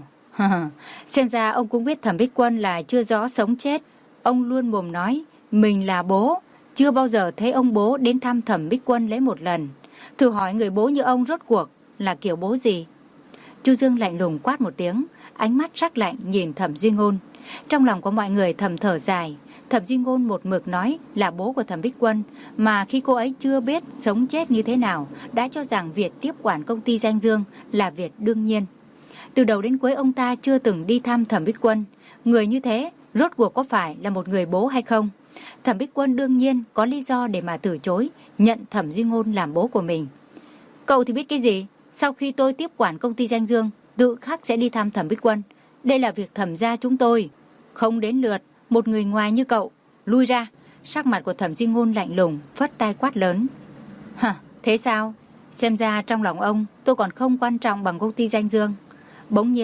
xem ra ông cũng biết Thẩm Bích Quân là chưa rõ sống chết. Ông luôn mồm nói mình là bố, chưa bao giờ thấy ông bố đến thăm Thẩm Bích Quân lấy một lần. Thử hỏi người bố như ông rốt cuộc là kiểu bố gì? Chu Dương lạnh lùng quát một tiếng, ánh mắt sắc lạnh nhìn Thẩm Duy Ngôn. Trong lòng của mọi người thầm thở dài. Thẩm Duy Ngôn một mực nói là bố của Thẩm Bích Quân, mà khi cô ấy chưa biết sống chết như thế nào, đã cho rằng việc tiếp quản công ty Danh Dương là việc đương nhiên. Từ đầu đến cuối ông ta chưa từng đi thăm Thẩm Bích Quân. Người như thế rốt cuộc có phải là một người bố hay không? Thẩm Bích Quân đương nhiên có lý do để mà từ chối nhận Thẩm Duy Ngôn làm bố của mình. Cậu thì biết cái gì? Sau khi tôi tiếp quản công ty Danh Dương, tự khắc sẽ đi thăm Thẩm Bích Quân. Đây là việc Thẩm gia chúng tôi, không đến lượt một người ngoài như cậu. Lui ra. Sắc mặt của Thẩm Duy Ngôn lạnh lùng, phất tay quát lớn. Hả, thế sao? Xem ra trong lòng ông tôi còn không quan trọng bằng công ty Danh Dương. Bỗng nhiên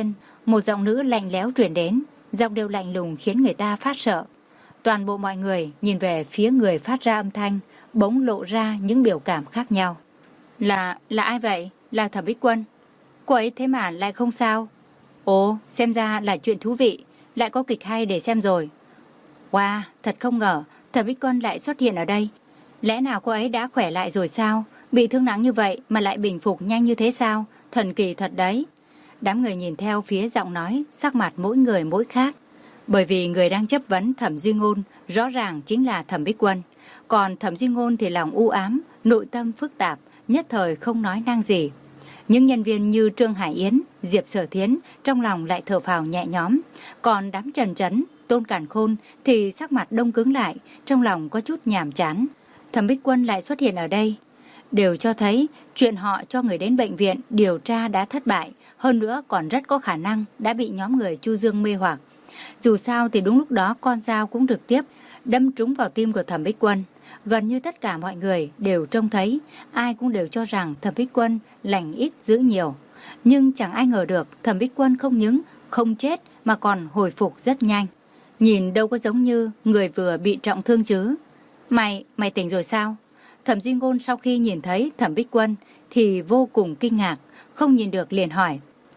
Một giọng nữ lạnh lẽo truyền đến, giọng điệu lạnh lùng khiến người ta phát sợ. Toàn bộ mọi người nhìn về phía người phát ra âm thanh, bỗng lộ ra những biểu cảm khác nhau. Là, là ai vậy? Là Thẩm Bích Quân. Cô ấy thế mà lại không sao? Ồ, xem ra là chuyện thú vị, lại có kịch hay để xem rồi. Wow, thật không ngờ, Thẩm Bích Quân lại xuất hiện ở đây. Lẽ nào cô ấy đã khỏe lại rồi sao? Bị thương nặng như vậy mà lại bình phục nhanh như thế sao? Thần kỳ thật đấy. Đám người nhìn theo phía giọng nói, sắc mặt mỗi người mỗi khác. Bởi vì người đang chất vấn Thẩm Duy Ngôn rõ ràng chính là Thẩm Bích Quân. Còn Thẩm Duy Ngôn thì lòng u ám, nội tâm phức tạp, nhất thời không nói năng gì. Những nhân viên như Trương Hải Yến, Diệp Sở Thiến trong lòng lại thở phào nhẹ nhõm. Còn đám Trần Trấn, Tôn Càn Khôn thì sắc mặt đông cứng lại, trong lòng có chút nhàm chán. Thẩm Bích Quân lại xuất hiện ở đây, đều cho thấy chuyện họ cho người đến bệnh viện điều tra đã thất bại, hơn nữa còn rất có khả năng đã bị nhóm người Chu Dương mê hoặc. Dù sao thì đúng lúc đó con dao cũng trực tiếp đâm trúng vào tim của Thẩm Bích Quân. Gần như tất cả mọi người đều trông thấy, ai cũng đều cho rằng Thẩm Bích Quân lành ít dữ nhiều. Nhưng chẳng ai ngờ được Thẩm Bích Quân không những không chết mà còn hồi phục rất nhanh. Nhìn đâu có giống như người vừa bị trọng thương chứ. Mày, mày tỉnh rồi sao? Thẩm Duy Ngôn sau khi nhìn thấy Thẩm Bích Quân thì vô cùng kinh ngạc, không nhìn được liền hỏi.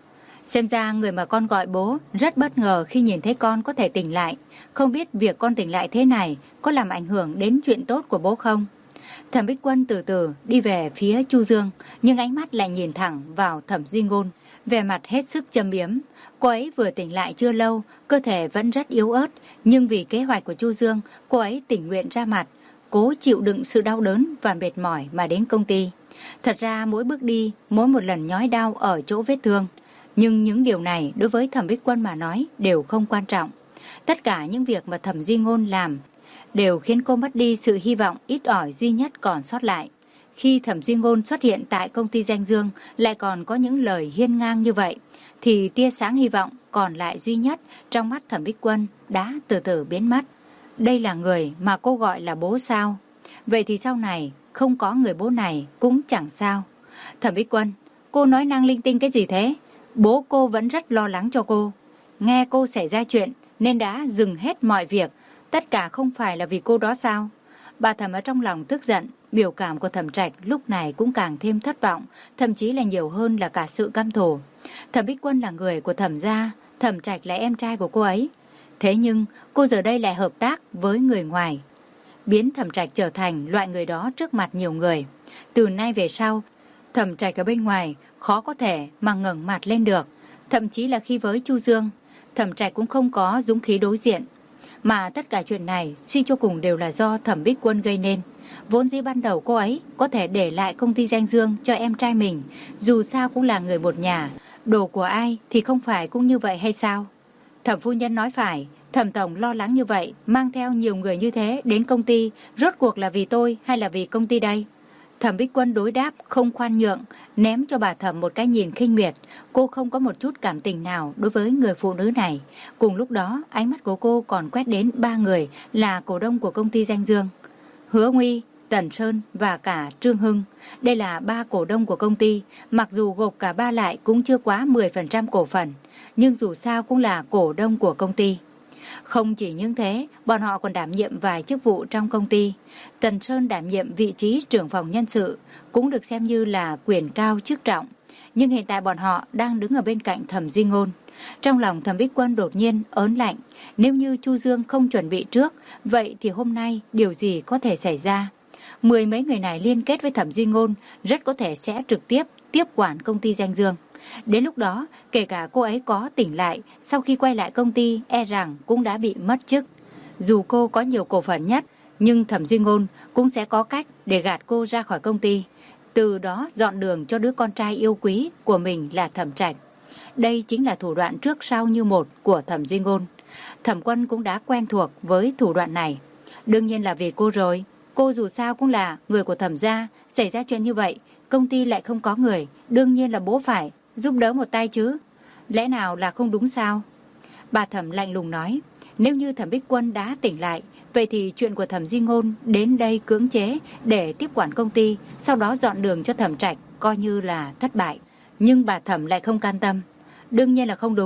Xem ra người mà con gọi bố rất bất ngờ khi nhìn thấy con có thể tỉnh lại. Không biết việc con tỉnh lại thế này có làm ảnh hưởng đến chuyện tốt của bố không? Thẩm Bích Quân từ từ đi về phía Chu Dương, nhưng ánh mắt lại nhìn thẳng vào Thẩm Duy Ngôn, vẻ mặt hết sức châm biếm. Cô ấy vừa tỉnh lại chưa lâu, cơ thể vẫn rất yếu ớt, nhưng vì kế hoạch của Chu Dương, cô ấy tình nguyện ra mặt, cố chịu đựng sự đau đớn và mệt mỏi mà đến công ty. Thật ra mỗi bước đi, mỗi một lần nhói đau ở chỗ vết thương. Nhưng những điều này đối với Thẩm Bích Quân mà nói đều không quan trọng. Tất cả những việc mà Thẩm Duy Ngôn làm đều khiến cô mất đi sự hy vọng ít ỏi duy nhất còn sót lại. Khi Thẩm Duy Ngôn xuất hiện tại công ty Danh Dương lại còn có những lời hiên ngang như vậy, thì tia sáng hy vọng còn lại duy nhất trong mắt Thẩm Bích Quân đã từ từ biến mất. Đây là người mà cô gọi là bố sao? Vậy thì sau này không có người bố này cũng chẳng sao. Thẩm Bích Quân, cô nói năng linh tinh cái gì thế? Bố cô vẫn rất lo lắng cho cô. Nghe cô xảy ra chuyện nên đã dừng hết mọi việc. Tất cả không phải là vì cô đó sao? Bà Thẩm ở trong lòng tức giận. Biểu cảm của Thẩm Trạch lúc này cũng càng thêm thất vọng, thậm chí là nhiều hơn là cả sự căm thù. Thẩm Bích Quân là người của Thẩm gia, Thẩm Trạch là em trai của cô ấy. Thế nhưng cô giờ đây lại hợp tác với người ngoài, biến Thẩm Trạch trở thành loại người đó trước mặt nhiều người. Từ nay về sau, Thẩm Trạch ở bên ngoài khó có thể mà ngẩng mặt lên được. Thậm chí là khi với Chu Dương, Thẩm Trạch cũng không có dũng khí đối diện. Mà tất cả chuyện này suy cho cùng đều là do Thẩm Bích Quân gây nên. Vốn dĩ ban đầu cô ấy có thể để lại công ty Danh Dương cho em trai mình, dù sao cũng là người một nhà, đồ của ai thì không phải cũng như vậy hay sao? Thẩm phu nhân nói phải, Thẩm tổng lo lắng như vậy, mang theo nhiều người như thế đến công ty, rốt cuộc là vì tôi hay là vì công ty đây? Thẩm Bích Quân đối đáp không khoan nhượng, ném cho bà Thẩm một cái nhìn khinh miệt. Cô không có một chút cảm tình nào đối với người phụ nữ này. Cùng lúc đó, ánh mắt của cô còn quét đến ba người là cổ đông của công ty Danh Dương: Hứa Nguy, Tần Sơn và cả Trương Hưng. Đây là ba cổ đông của công ty, mặc dù gộp cả ba lại cũng chưa quá mười phần trăm cổ phần, nhưng dù sao cũng là cổ đông của công ty. Không chỉ những thế, bọn họ còn đảm nhiệm vài chức vụ trong công ty. Tần Sơn đảm nhiệm vị trí trưởng phòng nhân sự, cũng được xem như là quyền cao chức trọng. Nhưng hiện tại bọn họ đang đứng ở bên cạnh Thẩm Duy Ngôn. Trong lòng Thẩm Bích Quân đột nhiên ớn lạnh. Nếu như Chu Dương không chuẩn bị trước, vậy thì hôm nay điều gì có thể xảy ra? Mười mấy người này liên kết với Thẩm Duy Ngôn, rất có thể sẽ trực tiếp tiếp quản công ty Danh Dương. Đến lúc đó, kể cả cô ấy có tỉnh lại, sau khi quay lại công ty e rằng cũng đã bị mất chức. Dù cô có nhiều cổ phần nhất, nhưng Thẩm Duy Ngôn cũng sẽ có cách để gạt cô ra khỏi công ty, từ đó dọn đường cho đứa con trai yêu quý của mình là Thẩm Trạch. Đây chính là thủ đoạn trước sau như một của Thẩm Duy Ngôn. Thẩm Quân cũng đã quen thuộc với thủ đoạn này. Đương nhiên là vì cô rồi. Cô dù sao cũng là người của Thẩm gia, xảy ra chuyện như vậy, công ty lại không có người, đương nhiên là bố phải giúp đỡ một tay chứ. Lẽ nào là không đúng sao? Bà Thẩm lạnh lùng nói. Nếu như Thẩm Bích Quân đã tỉnh lại, vậy thì chuyện của Thẩm Duy Ngôn đến đây cưỡng chế để tiếp quản công ty, sau đó dọn đường cho Thẩm Trạch coi như là thất bại. Nhưng bà Thẩm lại không can tâm. Đương nhiên là không đúng.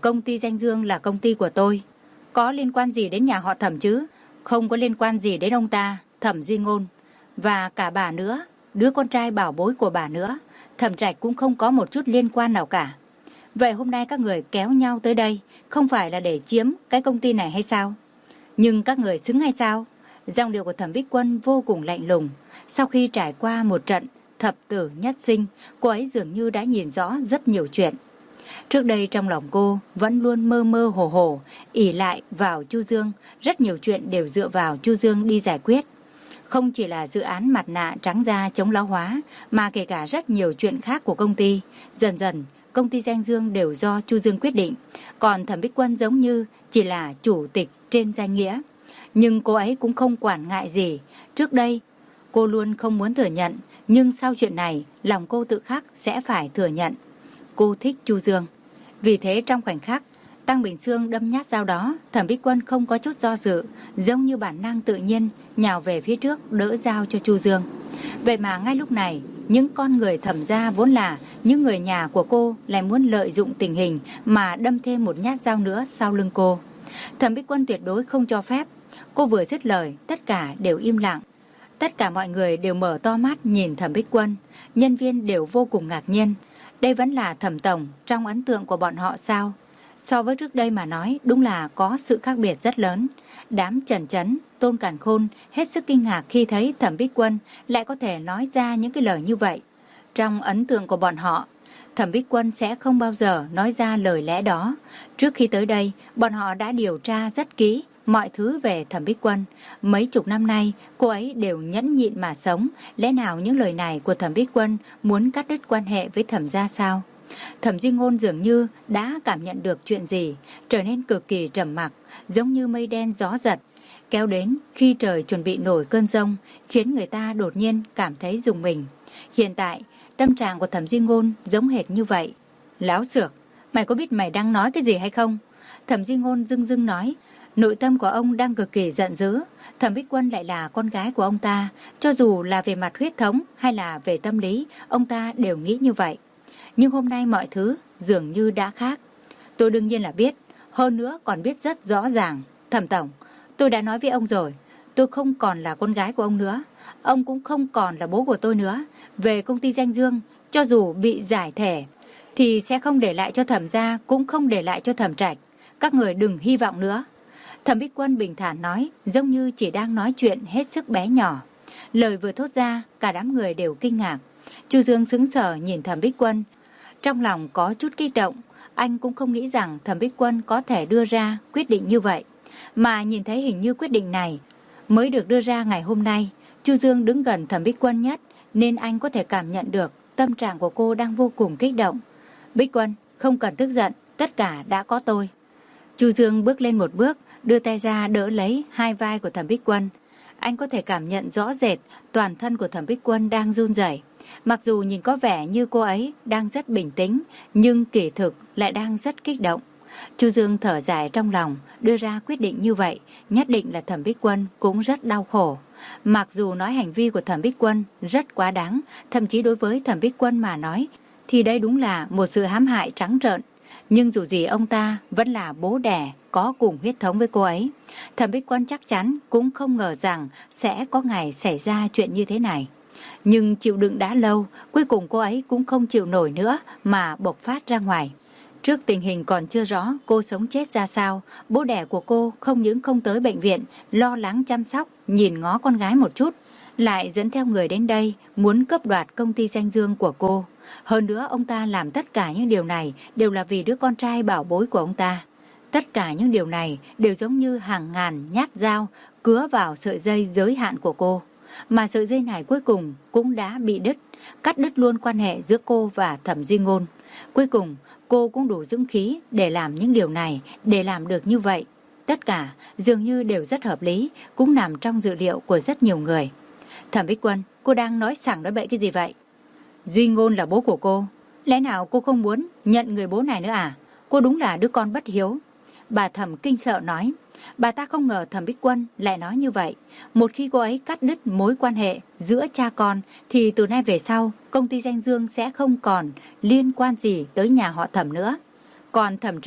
Công ty Danh Dương là công ty của tôi. Có liên quan gì đến nhà họ Thẩm chứ? Không có liên quan gì đến ông ta, Thẩm Duy Ngôn. Và cả bà nữa, đứa con trai bảo bối của bà nữa. Thẩm Trạch cũng không có một chút liên quan nào cả. Vậy hôm nay các người kéo nhau tới đây không phải là để chiếm cái công ty này hay sao? Nhưng các người xứng hay sao? Giọng điệu của Thẩm Bích Quân vô cùng lạnh lùng. Sau khi trải qua một trận thập tử nhất sinh, cô ấy dường như đã nhìn rõ rất nhiều chuyện. Trước đây trong lòng cô vẫn luôn mơ mơ hồ hồ, ỷ lại vào Chu Dương, rất nhiều chuyện đều dựa vào Chu Dương đi giải quyết. Không chỉ là dự án mặt nạ trắng da chống lão hóa, mà kể cả rất nhiều chuyện khác của công ty. Dần dần, công ty Danh Dương đều do Chu Dương quyết định, còn Thẩm Bích Quân giống như chỉ là chủ tịch trên danh nghĩa. Nhưng cô ấy cũng không quản ngại gì. Trước đây, cô luôn không muốn thừa nhận, nhưng sau chuyện này, lòng cô tự khắc sẽ phải thừa nhận. Cô thích Chu Dương. Vì thế trong khoảnh khắc Tăng Bình Sương đâm nhát dao đó, Thẩm Bích Quân không có chút do dự, giống như bản năng tự nhiên nhào về phía trước đỡ dao cho Chu Dương. Vậy mà ngay lúc này, những con người Thẩm gia vốn là những người nhà của cô lại muốn lợi dụng tình hình mà đâm thêm một nhát dao nữa sau lưng cô. Thẩm Bích Quân tuyệt đối không cho phép. Cô vừa dứt lời, tất cả đều im lặng. Tất cả mọi người đều mở to mắt nhìn Thẩm Bích Quân. Nhân viên đều vô cùng ngạc nhiên. Đây vẫn là Thẩm tổng trong ấn tượng của bọn họ sao? So với trước đây mà nói, đúng là có sự khác biệt rất lớn. Đám Trần Chấn, Tôn Càn Khôn hết sức kinh ngạc khi thấy Thẩm Bích Quân lại có thể nói ra những cái lời như vậy. Trong ấn tượng của bọn họ, Thẩm Bích Quân sẽ không bao giờ nói ra lời lẽ đó. Trước khi tới đây, bọn họ đã điều tra rất kỹ mọi thứ về Thẩm Bích Quân. Mấy chục năm nay, cô ấy đều nhẫn nhịn mà sống. Lẽ nào những lời này của Thẩm Bích Quân muốn cắt đứt quan hệ với Thẩm gia sao? Thẩm Duy Ngôn dường như đã cảm nhận được chuyện gì, trở nên cực kỳ trầm mặc, giống như mây đen gió giật, kéo đến khi trời chuẩn bị nổi cơn giông, khiến người ta đột nhiên cảm thấy rùng mình. Hiện tại, tâm trạng của Thẩm Duy Ngôn giống hệt như vậy. Láo xược, mày có biết mày đang nói cái gì hay không? Thẩm Duy Ngôn dưng dưng nói, nội tâm của ông đang cực kỳ giận dữ. Thẩm Bích Quân lại là con gái của ông ta, cho dù là về mặt huyết thống hay là về tâm lý, ông ta đều nghĩ như vậy. Nhưng hôm nay mọi thứ dường như đã khác. Tôi đương nhiên là biết, hơn nữa còn biết rất rõ ràng. Thẩm tổng, tôi đã nói với ông rồi, tôi không còn là con gái của ông nữa. Ông cũng không còn là bố của tôi nữa. Về công ty Danh Dương, cho dù bị giải thể, thì sẽ không để lại cho Thẩm gia, cũng không để lại cho Thẩm Trạch. Các người đừng hy vọng nữa. Thẩm Bích Quân bình thản nói, giống như chỉ đang nói chuyện hết sức bé nhỏ. Lời vừa thốt ra, cả đám người đều kinh ngạc. Chu Dương sững sờ nhìn Thẩm Bích Quân. Trong lòng có chút kích động, anh cũng không nghĩ rằng Thẩm Bích Quân có thể đưa ra quyết định như vậy. Mà nhìn thấy hình như quyết định này mới được đưa ra ngày hôm nay. Chu Dương đứng gần Thẩm Bích Quân nhất, nên anh có thể cảm nhận được tâm trạng của cô đang vô cùng kích động. Bích Quân, không cần tức giận, tất cả đã có tôi. Chu Dương bước lên một bước, đưa tay ra đỡ lấy hai vai của Thẩm Bích Quân. Anh có thể cảm nhận rõ rệt toàn thân của Thẩm Bích Quân đang run rẩy. Mặc dù nhìn có vẻ như cô ấy đang rất bình tĩnh, nhưng kỳ thực lại đang rất kích động. Chu Dương thở dài trong lòng, đưa ra quyết định như vậy, nhất định là Thẩm Bích Quân cũng rất đau khổ. Mặc dù nói hành vi của Thẩm Bích Quân rất quá đáng, thậm chí đối với Thẩm Bích Quân mà nói, thì đây đúng là một sự hãm hại trắng trợn. Nhưng dù gì ông ta vẫn là bố đẻ, có cùng huyết thống với cô ấy. Thẩm Bích Quân chắc chắn cũng không ngờ rằng sẽ có ngày xảy ra chuyện như thế này. Nhưng chịu đựng đã lâu, cuối cùng cô ấy cũng không chịu nổi nữa mà bộc phát ra ngoài. Trước tình hình còn chưa rõ cô sống chết ra sao, bố đẻ của cô không những không tới bệnh viện, lo lắng chăm sóc, nhìn ngó con gái một chút, lại dẫn theo người đến đây muốn cướp đoạt công ty Danh Dương của cô. Hơn nữa ông ta làm tất cả những điều này đều là vì đứa con trai bảo bối của ông ta. Tất cả những điều này đều giống như hàng ngàn nhát dao cứa vào sợi dây giới hạn của cô. Mà sợi dây này cuối cùng cũng đã bị đứt, cắt đứt luôn quan hệ giữa cô và Thẩm Duy Ngôn. Cuối cùng cô cũng đủ dũng khí để làm những điều này, để làm được như vậy. Tất cả dường như đều rất hợp lý, cũng nằm trong dự liệu của rất nhiều người. Thẩm Bích Quân, cô đang nói sảng nói bậy cái gì vậy? Duy Ngôn là bố của cô, lẽ nào cô không muốn nhận người bố này nữa à? Cô đúng là đứa con bất hiếu. Bà Thẩm kinh sợ nói. Bà ta không ngờ Thẩm Bích Quân lại nói như vậy. Một khi cô ấy cắt đứt mối quan hệ giữa cha con, thì từ nay về sau công ty Danh Dương sẽ không còn liên quan gì tới nhà họ Thẩm nữa. Còn Thẩm Trạch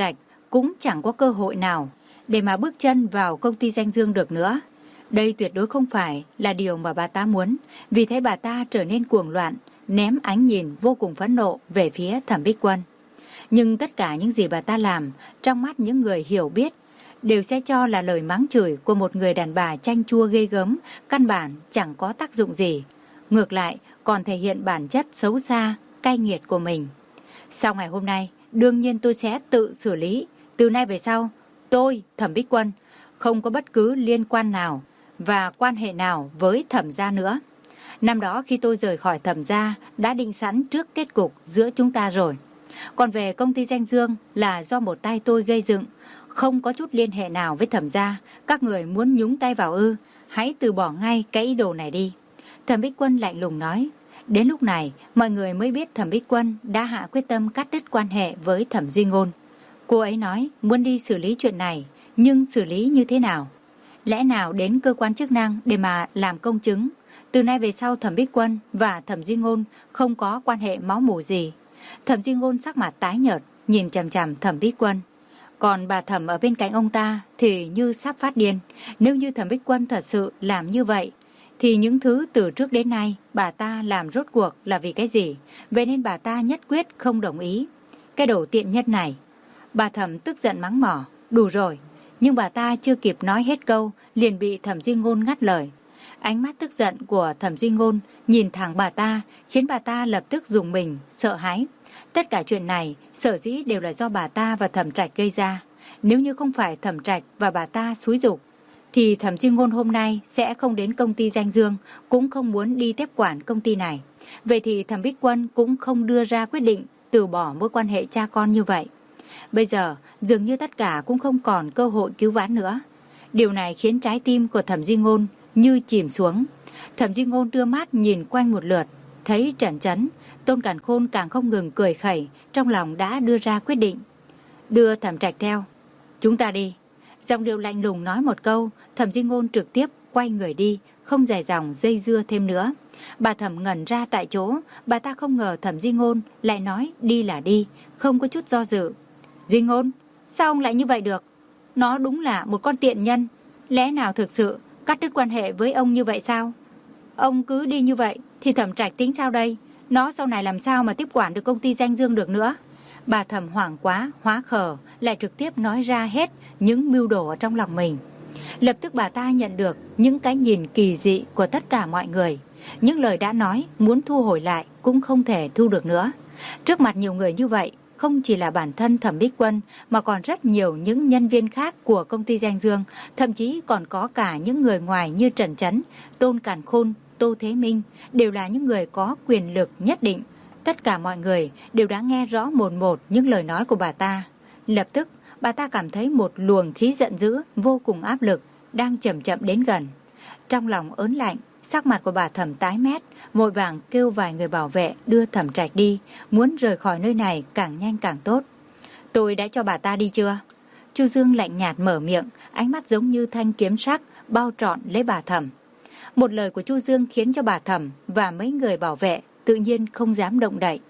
cũng chẳng có cơ hội nào để mà bước chân vào công ty danh dương được nữa. Đây tuyệt đối không phải là điều mà bà ta muốn, vì thế bà ta trở nên cuồng loạn, ném ánh nhìn vô cùng phẫn nộ về phía Thẩm Bích Quân. Nhưng tất cả những gì bà ta làm, trong mắt những người hiểu biết, đều sẽ cho là lời mắng chửi của một người đàn bà chanh chua ghê gớm, căn bản chẳng có tác dụng gì. Ngược lại, còn thể hiện bản chất xấu xa, cay nghiệt của mình. Sau ngày hôm nay, đương nhiên tôi sẽ tự xử lý. Từ nay về sau, tôi, Thẩm Bích Quân, không có bất cứ liên quan nào và quan hệ nào với Thẩm gia nữa. Năm đó khi tôi rời khỏi Thẩm gia, đã định sẵn trước kết cục giữa chúng ta rồi. Còn về công ty danh dương là do một tay tôi gây dựng, không có chút liên hệ nào với Thẩm gia. Các người muốn nhúng tay vào ư, hãy từ bỏ ngay cái ý đồ này đi. Thẩm Bích Quân lạnh lùng nói. Đến lúc này, mọi người mới biết Thẩm Bích Quân đã hạ quyết tâm cắt đứt quan hệ với Thẩm Duy Ngôn. Cô ấy nói muốn đi xử lý chuyện này, nhưng xử lý như thế nào? Lẽ nào đến cơ quan chức năng để mà làm công chứng? Từ nay về sau Thẩm Bích Quân và Thẩm Duy Ngôn không có quan hệ máu mủ gì. Thẩm Duy Ngôn sắc mặt tái nhợt, nhìn chằm chằm Thẩm Bích Quân. Còn bà Thẩm ở bên cạnh ông ta thì như sắp phát điên. Nếu như Thẩm Bích Quân thật sự làm như vậy, thì những thứ từ trước đến nay bà ta làm rốt cuộc là vì cái gì? Vậy nên bà ta nhất quyết không đồng ý. Cái đồ tiện nhân này. Bà Thẩm tức giận mắng mỏ. Đủ rồi. Nhưng bà ta chưa kịp nói hết câu, liền bị Thẩm Duy Ngôn ngắt lời. Ánh mắt tức giận của Thẩm Duy Ngôn nhìn thẳng bà ta, khiến bà ta lập tức rùng mình, sợ hãi. Tất cả chuyện này sở dĩ đều là do bà ta và Thẩm Trạch gây ra. Nếu như không phải Thẩm Trạch và bà ta xúi giục, thì Thẩm Duy Ngôn hôm nay sẽ không đến công ty danh dương, cũng không muốn đi tiếp quản công ty này. Vậy thì Thẩm Bích Quân cũng không đưa ra quyết định từ bỏ mối quan hệ cha con như vậy. Bây giờ dường như tất cả cũng không còn cơ hội cứu vãn nữa. Điều này khiến trái tim của Thẩm Duy Ngôn như chìm xuống. Thẩm Duy Ngôn đưa mắt nhìn quanh một lượt, thấy Trần Chấn, Tôn Càn Khôn càng không ngừng cười khẩy, trong lòng đã đưa ra quyết định. Đưa Thẩm Trạch theo. Chúng ta đi. Giọng điệu lạnh lùng nói một câu, Thẩm Duy Ngôn trực tiếp quay người đi, không dài dòng dây dưa thêm nữa. Bà Thẩm ngẩn ra tại chỗ, bà ta không ngờ Thẩm Duy Ngôn lại nói đi là đi, không có chút do dự. Duy Ngôn, sao ông lại như vậy được? Nó đúng là một con tiện nhân. Lẽ nào thực sự cắt đứt quan hệ với ông như vậy sao? Ông cứ đi như vậy thì Thẩm Trạch tính sao đây? Nó sau này làm sao mà tiếp quản được công ty danh dương được nữa? Bà Thẩm hoảng quá, hóa khờ, lại trực tiếp nói ra hết những mưu đồ ở trong lòng mình. Lập tức bà ta nhận được những cái nhìn kỳ dị của tất cả mọi người. Những lời đã nói muốn thu hồi lại cũng không thể thu được nữa. Trước mặt nhiều người như vậy, không chỉ là bản thân Thẩm Bích Quân mà còn rất nhiều những nhân viên khác của công ty danh dương, thậm chí còn có cả những người ngoài như Trần Chấn, Tôn Càn Khôn, Tô Thế Minh, đều là những người có quyền lực nhất định. Tất cả mọi người đều đã nghe rõ một một những lời nói của bà ta. Lập tức, bà ta cảm thấy một luồng khí giận dữ vô cùng áp lực đang chậm chậm đến gần. Trong lòng ớn lạnh, sắc mặt của bà Thẩm tái mét, vội vàng kêu vài người bảo vệ đưa Thẩm Trạch đi, muốn rời khỏi nơi này càng nhanh càng tốt. Tôi đã cho bà ta đi chưa? Chu Dương lạnh nhạt mở miệng, ánh mắt giống như thanh kiếm sắc bao trọn lấy bà Thẩm. Một lời của Chu Dương khiến cho bà Thẩm và mấy người bảo vệ tự nhiên không dám động đậy.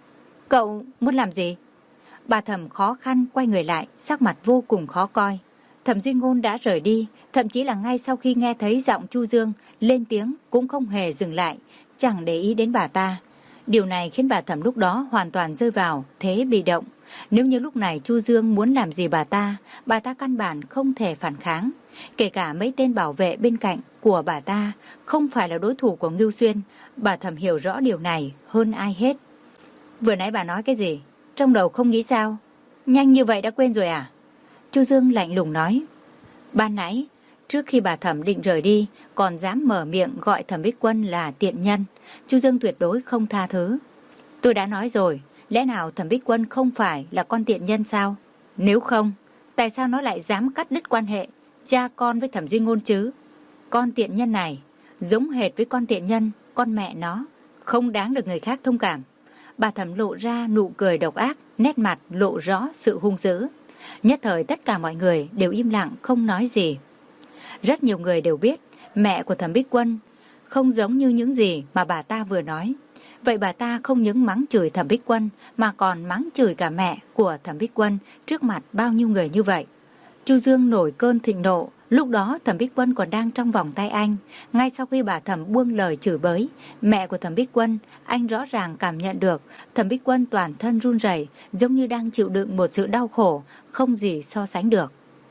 Cậu muốn làm gì? Bà Thẩm khó khăn quay người lại, sắc mặt vô cùng khó coi. Thẩm Duy Ngôn đã rời đi, thậm chí là ngay sau khi nghe thấy giọng Chu Dương lên tiếng cũng không hề dừng lại, chẳng để ý đến bà ta. Điều này khiến bà Thẩm lúc đó hoàn toàn rơi vào thế bị động. Nếu như lúc này Chu Dương muốn làm gì bà ta, bà ta căn bản không thể phản kháng. Kể cả mấy tên bảo vệ bên cạnh của bà ta không phải là đối thủ của Ngưu Xuyên, bà Thẩm hiểu rõ điều này hơn ai hết. Vừa nãy bà nói cái gì? Trong đầu không nghĩ sao? Nhanh như vậy đã quên rồi à? Chu Dương lạnh lùng nói. Ban nãy, trước khi bà Thẩm định rời đi, còn dám mở miệng gọi Thẩm Bích Quân là tiện nhân. Chu Dương tuyệt đối không tha thứ. Tôi đã nói rồi, lẽ nào Thẩm Bích Quân không phải là con tiện nhân sao? Nếu không, tại sao nó lại dám cắt đứt quan hệ cha con với Thẩm Duy Ngôn chứ? Con tiện nhân này giống hệt với con tiện nhân, con mẹ nó, không đáng được người khác thông cảm. Bà Thẩm lộ ra nụ cười độc ác, nét mặt lộ rõ sự hung dữ. Nhất thời tất cả mọi người đều im lặng không nói gì. Rất nhiều người đều biết mẹ của Thẩm Bích Quân không giống như những gì mà bà ta vừa nói. Vậy bà ta không những mắng chửi Thẩm Bích Quân mà còn mắng chửi cả mẹ của Thẩm Bích Quân trước mặt bao nhiêu người như vậy. Chu Dương nổi cơn thịnh nộ. Lúc đó Thẩm Bích Quân còn đang trong vòng tay anh. Ngay sau khi bà Thẩm buông lời chửi bới mẹ của Thẩm Bích Quân, anh rõ ràng cảm nhận được Thẩm Bích Quân toàn thân run rẩy, giống như đang chịu đựng một sự đau khổ không gì so sánh được.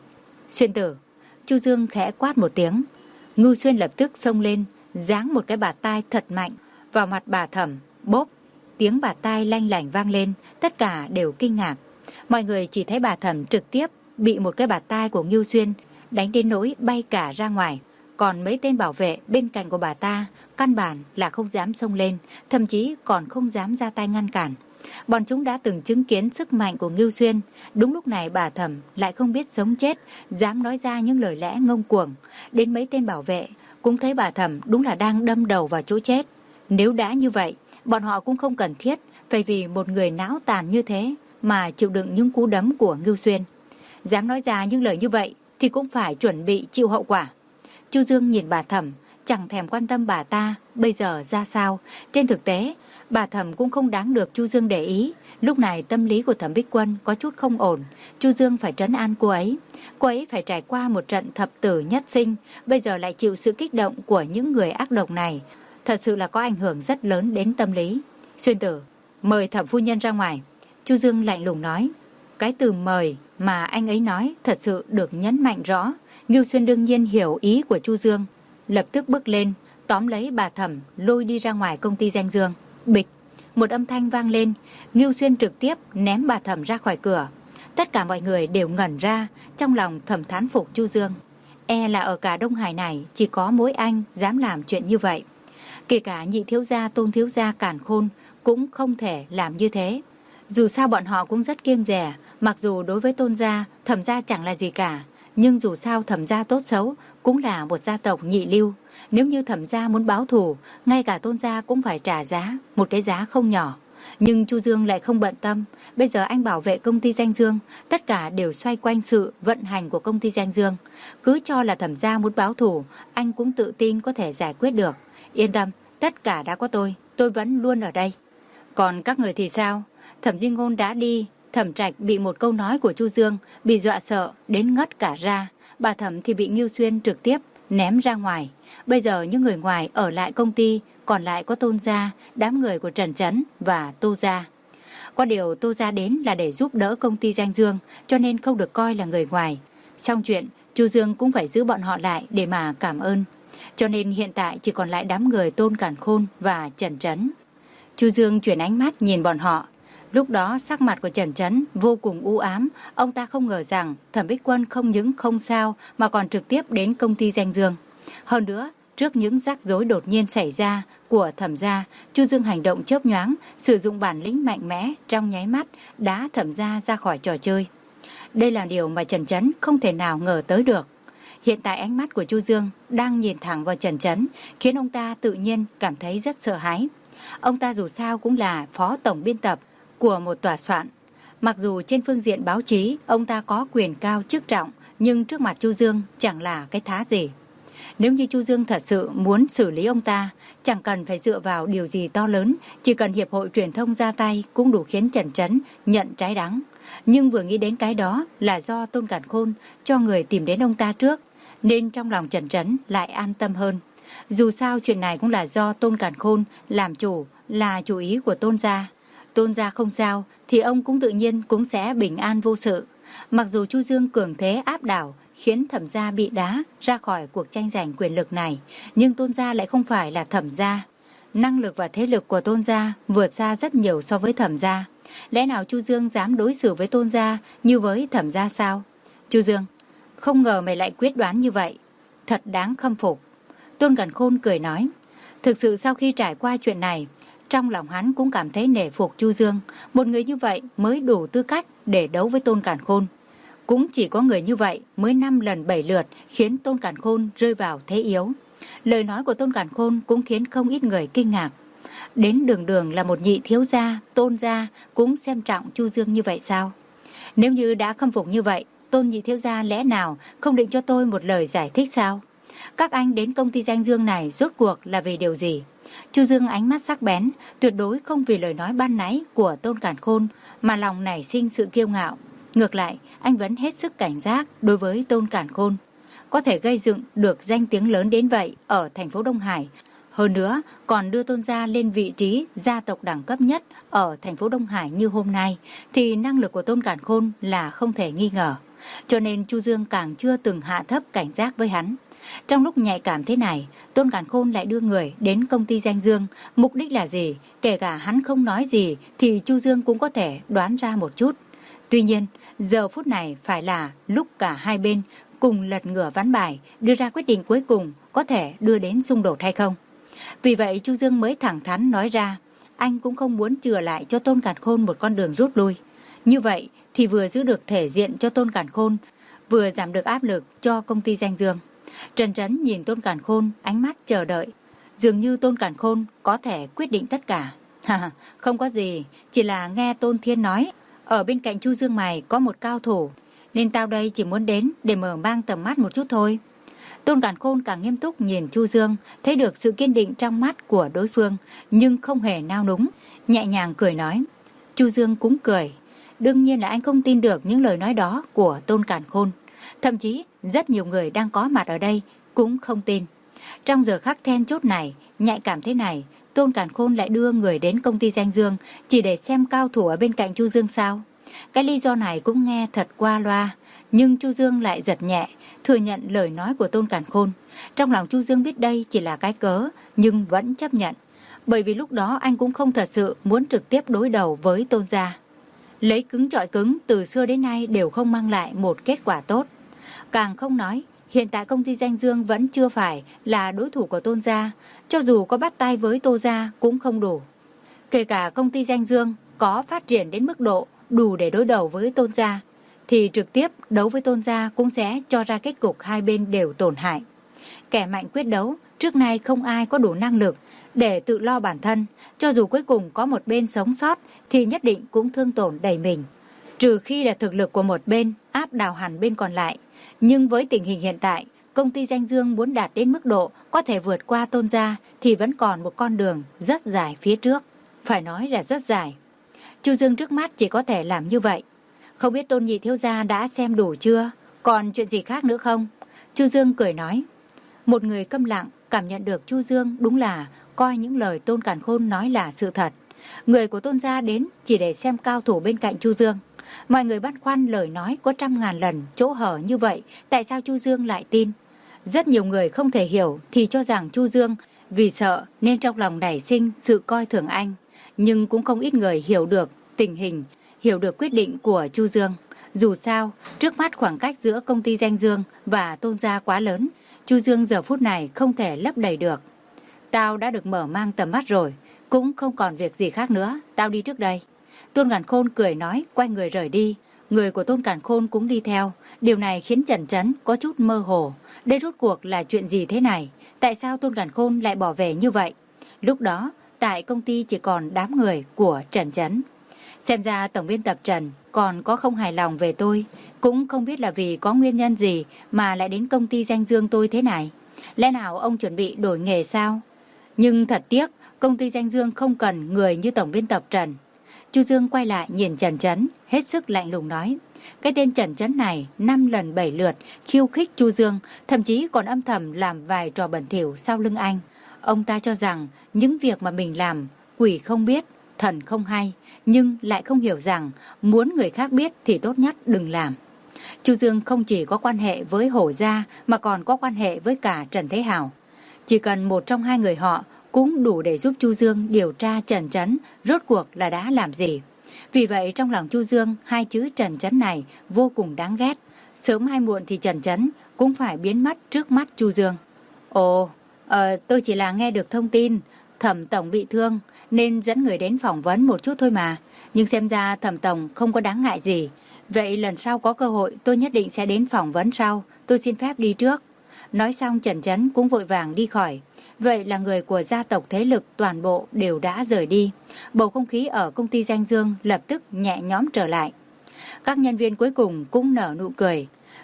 Xuyên tử, Chu Dương khẽ quát một tiếng. Ngưu Xuyên lập tức xông lên, giáng một cái bạt tai thật mạnh vào mặt bà Thẩm. Bốp, tiếng bạt tai lanh lảnh vang lên, tất cả đều kinh ngạc. Mọi người chỉ thấy bà Thẩm trực tiếp bị một cái bạt tai của Ngưu Xuyên đánh đến nỗi bay cả ra ngoài. Còn mấy tên bảo vệ bên cạnh của bà ta căn bản là không dám xông lên, thậm chí còn không dám ra tay ngăn cản. Bọn chúng đã từng chứng kiến sức mạnh của Ngưu Xuyên. Đúng lúc này bà Thẩm lại không biết sống chết, dám nói ra những lời lẽ ngông cuồng. Đến mấy tên bảo vệ cũng thấy bà Thẩm đúng là đang đâm đầu vào chỗ chết. Nếu đã như vậy, bọn họ cũng không cần thiết phải vì một người não tàn như thế mà chịu đựng những cú đấm của Ngưu Xuyên. Dám nói ra những lời như vậy thì cũng phải chuẩn bị chịu hậu quả. Chu Dương nhìn bà Thẩm, chẳng thèm quan tâm bà ta bây giờ ra sao. Trên thực tế, bà Thẩm cũng không đáng được Chu Dương để ý. Lúc này tâm lý của Thẩm Bích Quân có chút không ổn. Chu Dương phải trấn an cô ấy. Cô ấy phải trải qua một trận thập tử nhất sinh, bây giờ lại chịu sự kích động của những người ác độc này. Thật sự là có ảnh hưởng rất lớn đến tâm lý. Xuyên tử, mời Thẩm phu nhân ra ngoài. Chu Dương lạnh lùng nói. Cái từ mời mà anh ấy nói thật sự được nhấn mạnh rõ. Ngưu Xuyên đương nhiên hiểu ý của Chu Dương, lập tức bước lên, tóm lấy bà Thẩm lôi đi ra ngoài công ty Danh Dương. Bịch, một âm thanh vang lên, Ngưu Xuyên trực tiếp ném bà Thẩm ra khỏi cửa. Tất cả mọi người đều ngẩn ra, trong lòng thầm thán phục Chu Dương. E là ở cả Đông Hải này chỉ có mỗi anh dám làm chuyện như vậy. Kể cả nhị thiếu gia Tôn thiếu gia Càn Khôn cũng không thể làm như thế. Dù sao bọn họ cũng rất kiêng dè. Mặc dù đối với Tôn gia, Thẩm gia chẳng là gì cả, nhưng dù sao Thẩm gia tốt xấu cũng là một gia tộc nhị lưu. Nếu như Thẩm gia muốn báo thù, ngay cả Tôn gia cũng phải trả giá, một cái giá không nhỏ. Nhưng Chu Dương lại không bận tâm. Bây giờ anh bảo vệ công ty Danh Dương, tất cả đều xoay quanh sự vận hành của công ty Danh Dương. Cứ cho là Thẩm gia muốn báo thù, anh cũng tự tin có thể giải quyết được. Yên tâm, tất cả đã có tôi, tôi vẫn luôn ở đây. Còn các người thì sao? Thẩm Duy Ngôn đã đi, Thẩm Trạch bị một câu nói của Chu Dương bị dọa sợ đến ngất cả ra. Bà Thẩm thì bị Ngưu Xuyên trực tiếp ném ra ngoài. Bây giờ những người ngoài ở lại công ty, còn lại có Tôn gia, đám người của Trần Chấn và Tô gia. Có điều Tô gia đến là để giúp đỡ công ty Danh Dương, cho nên không được coi là người ngoài. Xong chuyện, Chu Dương cũng phải giữ bọn họ lại để mà cảm ơn. Cho nên hiện tại chỉ còn lại đám người Tôn Càn Khôn và Trần Chấn. Chu Dương chuyển ánh mắt nhìn bọn họ. Lúc đó sắc mặt của Trần Chấn vô cùng u ám. Ông ta không ngờ rằng Thẩm Bích Quân không những không sao mà còn trực tiếp đến công ty Danh Dương. Hơn nữa, trước những rắc rối đột nhiên xảy ra của Thẩm gia, Chu Dương hành động chớp nhoáng, sử dụng bản lĩnh mạnh mẽ trong nháy mắt đá Thẩm gia ra khỏi trò chơi. Đây là điều mà Trần Chấn không thể nào ngờ tới được. Hiện tại ánh mắt của Chu Dương đang nhìn thẳng vào Trần Chấn, khiến ông ta tự nhiên cảm thấy rất sợ hãi. Ông ta dù sao cũng là phó tổng biên tập của một tòa soạn. Mặc dù trên phương diện báo chí ông ta có quyền cao chức trọng, nhưng trước mặt Chu Dương chẳng là cái thá gì. Nếu như Chu Dương thật sự muốn xử lý ông ta, chẳng cần phải dựa vào điều gì to lớn, chỉ cần hiệp hội truyền thông ra tay cũng đủ khiến Trần Chấn nhận trái đắng. Nhưng vừa nghĩ đến cái đó là do Tôn Càn Khôn cho người tìm đến ông ta trước, nên trong lòng Trần Chấn lại an tâm hơn. Dù sao chuyện này cũng là do Tôn Càn Khôn làm chủ, là chủ ý của Tôn gia. Tôn gia không sao thì ông cũng tự nhiên cũng sẽ bình an vô sự. Mặc dù Chu Dương cường thế áp đảo khiến Thẩm gia bị đá ra khỏi cuộc tranh giành quyền lực này, nhưng Tôn gia lại không phải là Thẩm gia. Năng lực và thế lực của Tôn gia vượt xa rất nhiều so với Thẩm gia. Lẽ nào Chu Dương dám đối xử với Tôn gia như với Thẩm gia sao? Chu Dương, không ngờ mày lại quyết đoán như vậy, thật đáng khâm phục. Tôn Càn Khôn cười nói. Thực sự sau khi trải qua chuyện này, trong lòng hắn cũng cảm thấy nể phục Chu Dương. Một người như vậy mới đủ tư cách để đấu với Tôn Càn Khôn. Cũng chỉ có người như vậy mới năm lần bảy lượt khiến Tôn Càn Khôn rơi vào thế yếu. Lời nói của Tôn Càn Khôn cũng khiến không ít người kinh ngạc. Đến đường đường là một nhị thiếu gia, Tôn gia cũng xem trọng Chu Dương như vậy sao? Nếu như đã khâm phục như vậy, Tôn nhị thiếu gia lẽ nào không định cho tôi một lời giải thích sao? Các anh đến công ty danh dương này rốt cuộc là vì điều gì? Chu Dương ánh mắt sắc bén, tuyệt đối không vì lời nói ban nãy của Tôn Càn Khôn mà lòng nảy sinh sự kiêu ngạo. Ngược lại, anh vẫn hết sức cảnh giác đối với Tôn Càn Khôn. Có thể gây dựng được danh tiếng lớn đến vậy ở thành phố Đông Hải. Hơn nữa, còn đưa Tôn gia lên vị trí gia tộc đẳng cấp nhất ở thành phố Đông Hải như hôm nay, thì năng lực của Tôn Càn Khôn là không thể nghi ngờ. Cho nên Chu Dương càng chưa từng hạ thấp cảnh giác với hắn. Trong lúc nhạy cảm thế này, Tôn Càn Khôn lại đưa người đến công ty danh dương. Mục đích là gì? Kể cả hắn không nói gì thì Chu Dương cũng có thể đoán ra một chút. Tuy nhiên, giờ phút này phải là lúc cả hai bên cùng lật ngửa ván bài, đưa ra quyết định cuối cùng có thể đưa đến xung đột hay không. Vì vậy Chu Dương mới thẳng thắn nói ra, anh cũng không muốn chừa lại cho Tôn Càn Khôn một con đường rút lui. Như vậy thì vừa giữ được thể diện cho Tôn Càn Khôn, vừa giảm được áp lực cho công ty danh dương. Trần Trấn nhìn Tôn Càn Khôn, ánh mắt chờ đợi. Dường như Tôn Càn Khôn có thể quyết định tất cả. Ha, không có gì, chỉ là nghe Tôn Thiên nói, ở bên cạnh Chu Dương mày có một cao thủ, nên tao đây chỉ muốn đến để mở mang tầm mắt một chút thôi. Tôn Càn Khôn càng nghiêm túc nhìn Chu Dương, thấy được sự kiên định trong mắt của đối phương, nhưng không hề nao núng, nhẹ nhàng cười nói. Chu Dương cũng cười. Đương nhiên là anh không tin được những lời nói đó của Tôn Càn Khôn. Thậm chí rất nhiều người đang có mặt ở đây cũng không tin. Trong giờ khắc then chốt này, nhạy cảm thế này, Tôn Càn Khôn lại đưa người đến công ty danh dương chỉ để xem cao thủ ở bên cạnh Chu Dương sao? Cái lý do này cũng nghe thật qua loa, nhưng Chu Dương lại giật nhẹ, thừa nhận lời nói của Tôn Càn Khôn. Trong lòng Chu Dương biết đây chỉ là cái cớ, nhưng vẫn chấp nhận. Bởi vì lúc đó anh cũng không thật sự muốn trực tiếp đối đầu với Tôn gia. Lấy cứng chọi cứng từ xưa đến nay đều không mang lại một kết quả tốt. Càng không nói, hiện tại công ty danh dương vẫn chưa phải là đối thủ của Tôn gia, cho dù có bắt tay với Tô gia cũng không đủ. Kể cả công ty danh dương có phát triển đến mức độ đủ để đối đầu với Tôn gia, thì trực tiếp đấu với Tôn gia cũng sẽ cho ra kết cục hai bên đều tổn hại. Kẻ mạnh quyết đấu, trước nay không ai có đủ năng lực để tự lo bản thân, cho dù cuối cùng có một bên sống sót thì nhất định cũng thương tổn đầy mình. Trừ khi là thực lực của một bên áp đảo hẳn bên còn lại. Nhưng với tình hình hiện tại, công ty danh dương muốn đạt đến mức độ có thể vượt qua Tôn gia thì vẫn còn một con đường rất dài phía trước. Phải nói là rất dài. Chu Dương trước mắt chỉ có thể làm như vậy. Không biết Tôn nhị thiếu gia đã xem đủ chưa? Còn chuyện gì khác nữa không? Chu Dương cười nói. Một người câm lặng cảm nhận được Chu Dương đúng là coi những lời Tôn Càn Khôn nói là sự thật. Người của Tôn gia đến chỉ để xem cao thủ bên cạnh Chu Dương. Mọi người băn khoăn lời nói có trăm ngàn lần chỗ hở như vậy, tại sao Chu Dương lại tin? Rất nhiều người không thể hiểu thì cho rằng Chu Dương vì sợ nên trong lòng nảy sinh sự coi thường anh. Nhưng cũng không ít người hiểu được tình hình, hiểu được quyết định của Chu Dương. Dù sao, trước mắt khoảng cách giữa công ty danh dương và Tôn gia quá lớn, Chu Dương giờ phút này không thể lấp đầy được. Tao đã được mở mang tầm mắt rồi, cũng không còn việc gì khác nữa, tao đi trước đây. Tôn Càn Khôn cười nói, quay người rời đi. Người của Tôn Càn Khôn cũng đi theo. Điều này khiến Trần Trấn có chút mơ hồ. Đây rốt cuộc là chuyện gì thế này? Tại sao Tôn Càn Khôn lại bỏ về như vậy? Lúc đó, tại công ty chỉ còn đám người của Trần Trấn. Xem ra tổng biên tập Trần còn có không hài lòng về tôi. Cũng không biết là vì có nguyên nhân gì mà lại đến công ty danh dương tôi thế này. Lẽ nào ông chuẩn bị đổi nghề sao? Nhưng thật tiếc, công ty danh dương không cần người như tổng biên tập Trần. Chu Dương quay lại nhìn Trần Trấn, hết sức lạnh lùng nói. Cái tên Trần Trấn này năm lần bảy lượt khiêu khích Chu Dương, thậm chí còn âm thầm làm vài trò bẩn thỉu sau lưng anh. Ông ta cho rằng những việc mà mình làm, quỷ không biết, thần không hay, nhưng lại không hiểu rằng muốn người khác biết thì tốt nhất đừng làm. Chu Dương không chỉ có quan hệ với Hổ gia mà còn có quan hệ với cả Trần Thế Hào. Chỉ cần một trong hai người họ cũng đủ để giúp Chu Dương điều tra Trần Trấn rốt cuộc là đã làm gì. Vì vậy trong lòng Chu Dương, hai chữ Trần Trấn này vô cùng đáng ghét. Sớm hay muộn thì Trần Trấn cũng phải biến mất trước mắt Chu Dương. Ồ, ờ, tôi chỉ là nghe được thông tin Thẩm tổng bị thương nên dẫn người đến phỏng vấn một chút thôi mà. Nhưng xem ra Thẩm tổng không có đáng ngại gì. Vậy lần sau có cơ hội tôi nhất định sẽ đến phỏng vấn sau. Tôi xin phép đi trước. Nói xong Trần Trấn cũng vội vàng đi khỏi. Vậy là người của gia tộc thế lực toàn bộ đều đã rời đi. Bầu không khí ở công ty danh dương lập tức nhẹ nhõm trở lại. Các nhân viên cuối cùng cũng nở nụ cười.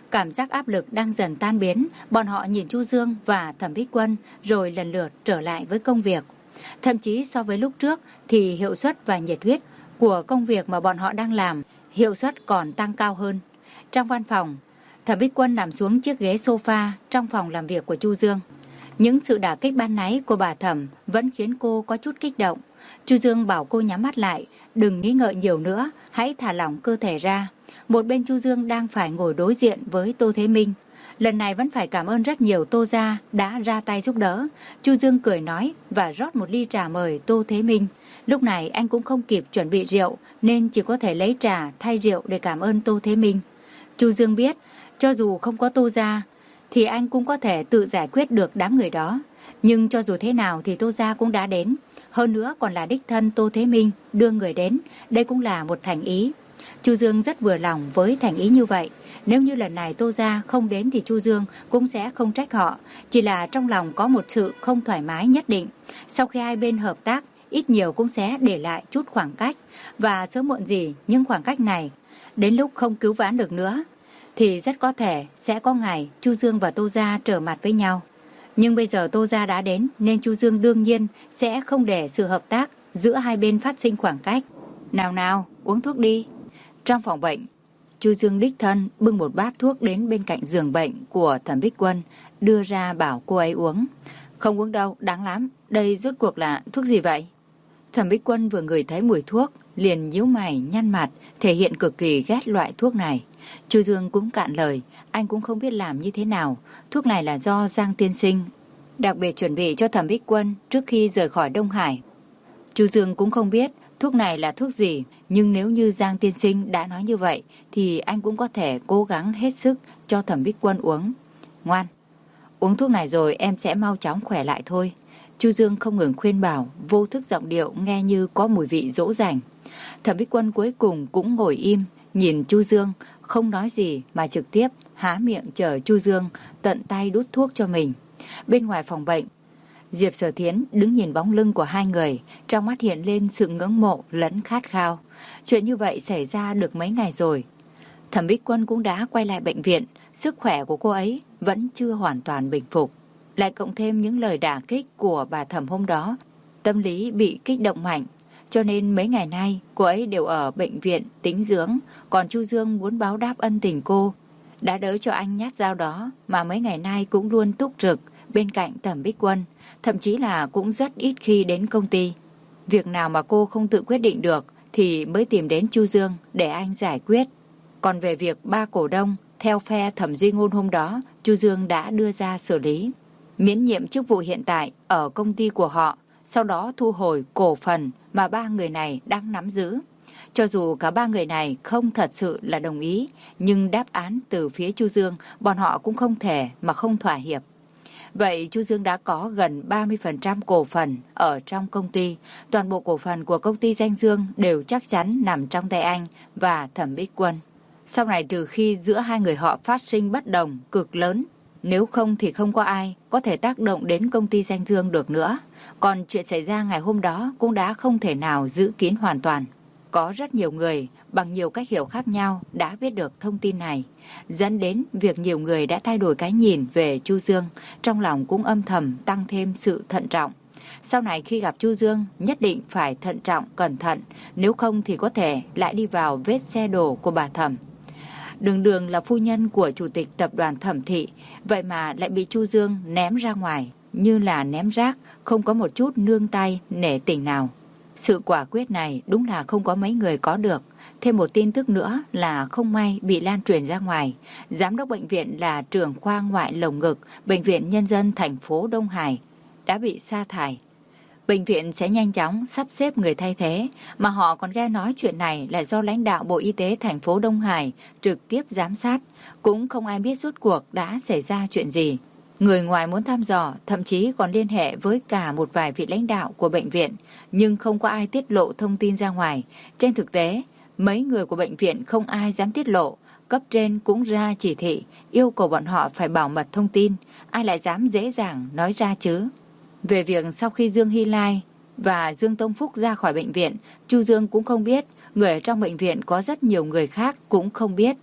Cảm giác áp lực đang dần tan biến, bọn họ nhìn Chu Dương và Thẩm Bích Quân rồi lần lượt trở lại với công việc. Thậm chí so với lúc trước thì hiệu suất và nhiệt huyết của công việc mà bọn họ đang làm, hiệu suất còn tăng cao hơn. Trong văn phòng, Thẩm Bích Quân nằm xuống chiếc ghế sofa trong phòng làm việc của Chu Dương. Những sự đả kích ban nãy của bà Thẩm vẫn khiến cô có chút kích động. Chu Dương bảo cô nhắm mắt lại, đừng nghĩ ngợi nhiều nữa, hãy thả lỏng cơ thể ra. Một bên Chu Dương đang phải ngồi đối diện với Tô Thế Minh. Lần này vẫn phải cảm ơn rất nhiều Tô gia đã ra tay giúp đỡ. Chu Dương cười nói và rót một ly trà mời Tô Thế Minh. Lúc này anh cũng không kịp chuẩn bị rượu nên chỉ có thể lấy trà thay rượu để cảm ơn Tô Thế Minh. Chu Dương biết, cho dù không có Tô gia thì anh cũng có thể tự giải quyết được đám người đó. Nhưng cho dù thế nào thì Tô gia cũng đã đến. Hơn nữa còn là đích thân Tô Thế Minh đưa người đến. Đây cũng là một thành ý. Chu Dương rất vừa lòng với thành ý như vậy. Nếu như lần này Tô gia không đến thì Chu Dương cũng sẽ không trách họ. Chỉ là trong lòng có một sự không thoải mái nhất định. Sau khi hai bên hợp tác, ít nhiều cũng sẽ để lại chút khoảng cách. Và sớm muộn gì những khoảng cách này, đến lúc không cứu vãn được nữa, thì rất có thể sẽ có ngày Chu Dương và Tô gia trở mặt với nhau. Nhưng bây giờ Tô gia đã đến nên Chu Dương đương nhiên sẽ không để sự hợp tác giữa hai bên phát sinh khoảng cách. Nào nào, uống thuốc đi. Trong phòng bệnh, Chu Dương đích thân bưng một bát thuốc đến bên cạnh giường bệnh của Thẩm Bích Quân, đưa ra bảo cô ấy uống. Không uống đâu, đáng lắm. Đây rốt cuộc là thuốc gì vậy? Thẩm Bích Quân vừa ngửi thấy mùi thuốc, liền nhíu mày nhăn mặt, thể hiện cực kỳ ghét loại thuốc này. Chu Dương cũng cạn lời, anh cũng không biết làm như thế nào. Thuốc này là do Giang tiên sinh đặc biệt chuẩn bị cho Thẩm Bích Quân trước khi rời khỏi Đông Hải. Chu Dương cũng không biết thuốc này là thuốc gì, nhưng nếu như Giang tiên sinh đã nói như vậy thì anh cũng có thể cố gắng hết sức cho Thẩm Bích Quân uống. Ngoan, uống thuốc này rồi em sẽ mau chóng khỏe lại thôi. Chu Dương không ngừng khuyên bảo, vô thức giọng điệu nghe như có mùi vị dỗ dành. Thẩm Bích Quân cuối cùng cũng ngồi im, nhìn Chu Dương, không nói gì mà trực tiếp há miệng chờ Chu Dương tận tay đút thuốc cho mình. Bên ngoài phòng bệnh, Diệp Sở Thiến đứng nhìn bóng lưng của hai người, trong mắt hiện lên sự ngưỡng mộ lẫn khát khao. Chuyện như vậy xảy ra được mấy ngày rồi. Thẩm Bích Quân cũng đã quay lại bệnh viện, sức khỏe của cô ấy vẫn chưa hoàn toàn bình phục. Lại cộng thêm những lời đả kích của bà Thẩm hôm đó, tâm lý bị kích động mạnh. Cho nên mấy ngày nay cô ấy đều ở bệnh viện tĩnh dưỡng. Còn Chu Dương muốn báo đáp ân tình cô, đã đỡ cho anh nhát dao đó mà mấy ngày nay cũng luôn túc trực bên cạnh Thẩm Bích Quân, thậm chí là cũng rất ít khi đến công ty. Việc nào mà cô không tự quyết định được thì mới tìm đến Chu Dương để anh giải quyết. Còn về việc ba cổ đông theo phe Thẩm Duy Ngôn hôm đó, Chu Dương đã đưa ra xử lý, miễn nhiệm chức vụ hiện tại ở công ty của họ, sau đó thu hồi cổ phần mà ba người này đang nắm giữ. Cho dù cả ba người này không thật sự là đồng ý, nhưng đáp án từ phía Chu Dương, bọn họ cũng không thể mà không thỏa hiệp. Vậy Chu Dương đã có gần ba mươi phần trăm cổ phần ở trong công ty. Toàn bộ cổ phần của công ty Danh Dương đều chắc chắn nằm trong tay anh và Thẩm Bích Quân. Sau này trừ khi giữa hai người họ phát sinh bất đồng cực lớn, nếu không thì không có ai có thể tác động đến công ty Danh Dương được nữa. Còn chuyện xảy ra ngày hôm đó cũng đã không thể nào giữ kín hoàn toàn. Có rất nhiều người bằng nhiều cách hiểu khác nhau đã biết được thông tin này, dẫn đến việc nhiều người đã thay đổi cái nhìn về Chu Dương, trong lòng cũng âm thầm tăng thêm sự thận trọng. Sau này khi gặp Chu Dương nhất định phải thận trọng cẩn thận, nếu không thì có thể lại đi vào vết xe đổ của bà Thẩm. Đường Đường là phu nhân của chủ tịch tập đoàn Thẩm Thị, vậy mà lại bị Chu Dương ném ra ngoài như là ném rác, không có một chút nương tay nể tình nào. Sự quả quyết này đúng là không có mấy người có được. Thêm một tin tức nữa là không may bị lan truyền ra ngoài. Giám đốc bệnh viện là trưởng khoa ngoại lồng ngực Bệnh viện Nhân dân thành phố Đông Hải đã bị sa thải. Bệnh viện sẽ nhanh chóng sắp xếp người thay thế, mà họ còn nghe nói chuyện này là do lãnh đạo Bộ Y tế thành phố Đông Hải trực tiếp giám sát. Cũng không ai biết rốt cuộc đã xảy ra chuyện gì. Người ngoài muốn thăm dò, thậm chí còn liên hệ với cả một vài vị lãnh đạo của bệnh viện, nhưng không có ai tiết lộ thông tin ra ngoài. Trên thực tế, mấy người của bệnh viện không ai dám tiết lộ, cấp trên cũng ra chỉ thị, yêu cầu bọn họ phải bảo mật thông tin, ai lại dám dễ dàng nói ra chứ. Về việc sau khi Dương Hy Lai và Dương Tông Phúc ra khỏi bệnh viện, Chu Dương cũng không biết, người ở trong bệnh viện có rất nhiều người khác cũng không biết.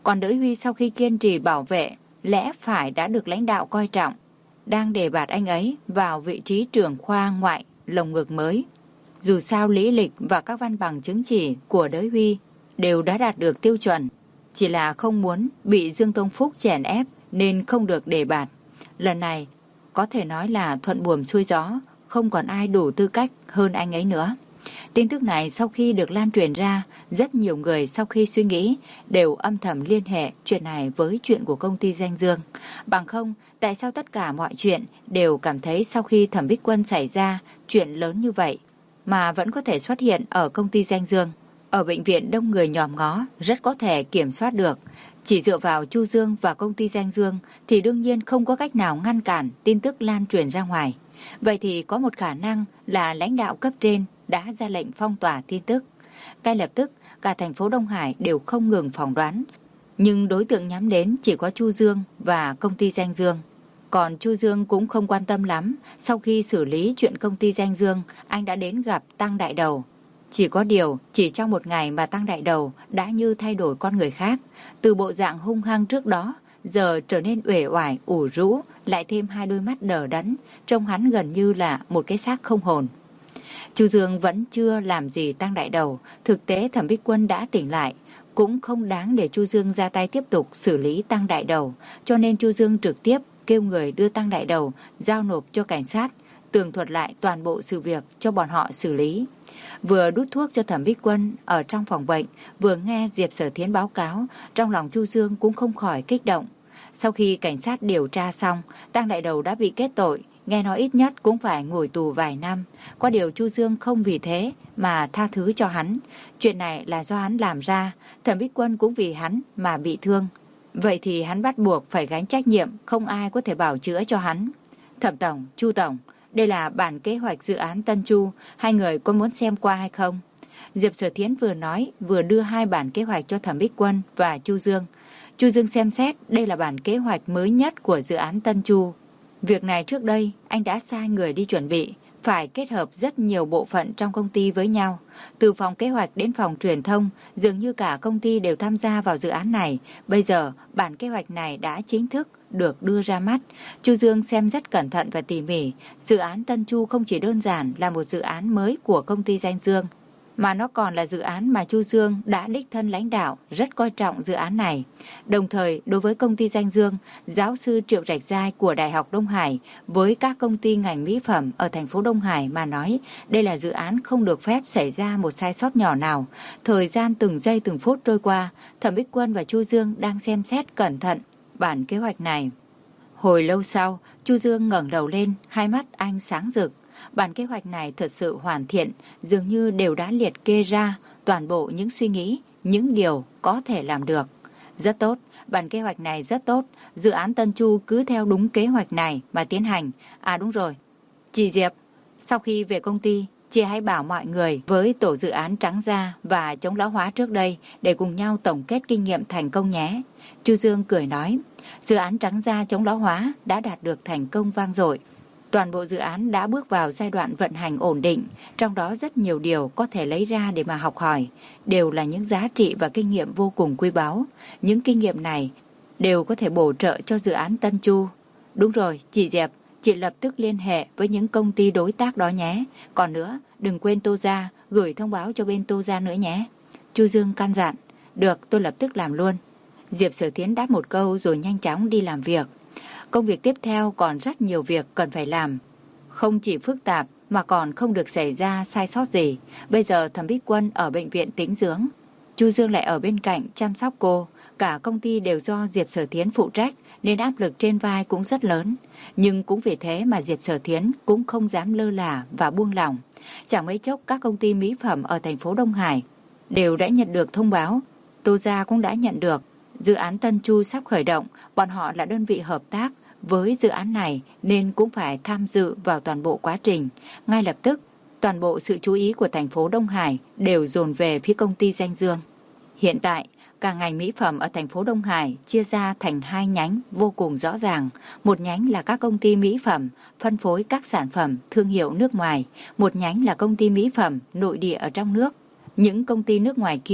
Còn Đới Huy sau khi kiên trì bảo vệ lẽ phải đã được lãnh đạo coi trọng, đang đề bạt anh ấy vào vị trí trưởng khoa ngoại lồng ngực mới. Dù sao lý lịch và các văn bằng chứng chỉ của Đới Huy đều đã đạt được tiêu chuẩn, chỉ là không muốn bị Dương Tông Phúc chèn ép nên không được đề bạt. Lần này có thể nói là thuận buồm xuôi gió, không còn ai đủ tư cách hơn anh ấy nữa. Tin tức này sau khi được lan truyền ra, rất nhiều người sau khi suy nghĩ đều âm thầm liên hệ chuyện này với chuyện của công ty Danh Dương. Bằng không, tại sao tất cả mọi chuyện đều cảm thấy sau khi Thẩm Bích Quân xảy ra chuyện lớn như vậy mà vẫn có thể xuất hiện ở công ty Danh Dương? Ở bệnh viện đông người nhòm ngó, rất có thể kiểm soát được. Chỉ dựa vào Chu Dương và công ty Danh Dương thì đương nhiên không có cách nào ngăn cản tin tức lan truyền ra ngoài. Vậy thì có một khả năng là lãnh đạo cấp trên đã ra lệnh phong tỏa tin tức. Ngay lập tức, cả thành phố Đông Hải đều không ngừng phỏng đoán. Nhưng đối tượng nhắm đến chỉ có Chu Dương và công ty Danh Dương. Còn Chu Dương cũng không quan tâm lắm. Sau khi xử lý chuyện công ty Danh Dương, anh đã đến gặp Tăng Đại Đầu. Chỉ có điều, chỉ trong một ngày mà Tăng Đại Đầu đã như thay đổi con người khác. Từ bộ dạng hung hăng trước đó, giờ trở nên uể oải, ủ rũ, lại thêm hai đôi mắt đờ đẫn, trông hắn gần như là một cái xác không hồn. Chu Dương vẫn chưa làm gì Tăng Đại Đầu, thực tế Thẩm Bích Quân đã tỉnh lại, cũng không đáng để Chu Dương ra tay tiếp tục xử lý Tăng Đại Đầu, cho nên Chu Dương trực tiếp kêu người đưa Tăng Đại Đầu giao nộp cho cảnh sát, tường thuật lại toàn bộ sự việc cho bọn họ xử lý. Vừa đút thuốc cho Thẩm Bích Quân ở trong phòng bệnh, vừa nghe Diệp Sở Thiến báo cáo, trong lòng Chu Dương cũng không khỏi kích động. Sau khi cảnh sát điều tra xong, Tăng Đại Đầu đã bị kết tội, nghe nói ít nhất cũng phải ngồi tù vài năm. Có điều Chu Dương không vì thế mà tha thứ cho hắn. Chuyện này là do hắn làm ra, Thẩm Bích Quân cũng vì hắn mà bị thương. Vậy thì hắn bắt buộc phải gánh trách nhiệm, không ai có thể bảo chữa cho hắn. Thẩm Tổng, Chu Tổng, đây là bản kế hoạch dự án Tân Chu, hai người có muốn xem qua hay không? Diệp Sở Thiến vừa nói, vừa đưa hai bản kế hoạch cho Thẩm Bích Quân và Chu Dương. Chu Dương xem xét, đây là bản kế hoạch mới nhất của dự án Tân Chu. Việc này trước đây, anh đã sai người đi chuẩn bị, phải kết hợp rất nhiều bộ phận trong công ty với nhau. Từ phòng kế hoạch đến phòng truyền thông, dường như cả công ty đều tham gia vào dự án này. Bây giờ, bản kế hoạch này đã chính thức được đưa ra mắt. Chu Dương xem rất cẩn thận và tỉ mỉ. Dự án Tân Chu không chỉ đơn giản là một dự án mới của công ty Danh Dương, mà nó còn là dự án mà Chu Dương đã đích thân lãnh đạo, rất coi trọng dự án này. Đồng thời, đối với công ty Danh Dương, giáo sư Triệu Trạch Giai của Đại học Đông Hải với các công ty ngành mỹ phẩm ở thành phố Đông Hải mà nói, đây là dự án không được phép xảy ra một sai sót nhỏ nào. Thời gian từng giây từng phút trôi qua, Thẩm Bích Quân và Chu Dương đang xem xét cẩn thận bản kế hoạch này. Hồi lâu sau, Chu Dương ngẩng đầu lên, hai mắt anh sáng rực. Bản kế hoạch này thật sự hoàn thiện, dường như đều đã liệt kê ra toàn bộ những suy nghĩ, những điều có thể làm được. Rất tốt, bản kế hoạch này rất tốt, dự án Tân Chu cứ theo đúng kế hoạch này mà tiến hành. À đúng rồi, chị Diệp, sau khi về công ty, chị hãy bảo mọi người với tổ dự án Trắng Da và chống lão hóa trước đây để cùng nhau tổng kết kinh nghiệm thành công nhé. Chu Dương cười nói, dự án Trắng Da chống lão hóa đã đạt được thành công vang dội. Toàn bộ dự án đã bước vào giai đoạn vận hành ổn định, trong đó rất nhiều điều có thể lấy ra để mà học hỏi, đều là những giá trị và kinh nghiệm vô cùng quý báu. Những kinh nghiệm này đều có thể bổ trợ cho dự án Tân Chu. Đúng rồi, chị Diệp, chị lập tức liên hệ với những công ty đối tác đó nhé. Còn nữa, đừng quên Tô Gia, gửi thông báo cho bên Tô Gia nữa nhé. Chu Dương căn dặn, được, tôi lập tức làm luôn. Diệp Sở Thiến đáp một câu rồi nhanh chóng đi làm việc. Công việc tiếp theo còn rất nhiều việc cần phải làm. Không chỉ phức tạp mà còn không được xảy ra sai sót gì. Bây giờ Thẩm Bích Quân ở bệnh viện tĩnh dưỡng, Chu Dương lại ở bên cạnh chăm sóc cô. Cả công ty đều do Diệp Sở Thiến phụ trách nên áp lực trên vai cũng rất lớn. Nhưng cũng vì thế mà Diệp Sở Thiến cũng không dám lơ là và buông lỏng. Chẳng mấy chốc các công ty mỹ phẩm ở thành phố Đông Hải đều đã nhận được thông báo. Tô Gia cũng đã nhận được. Dự án Tân Chu sắp khởi động, bọn họ là đơn vị hợp tác với dự án này nên cũng phải tham dự vào toàn bộ quá trình. Ngay lập tức, toàn bộ sự chú ý của thành phố Đông Hải đều dồn về phía công ty Danh Dương. Hiện tại, cả ngành mỹ phẩm ở thành phố Đông Hải chia ra thành hai nhánh vô cùng rõ ràng. Một nhánh là các công ty mỹ phẩm phân phối các sản phẩm thương hiệu nước ngoài, một nhánh là công ty mỹ phẩm nội địa ở trong nước. Những công ty nước ngoài kia tạo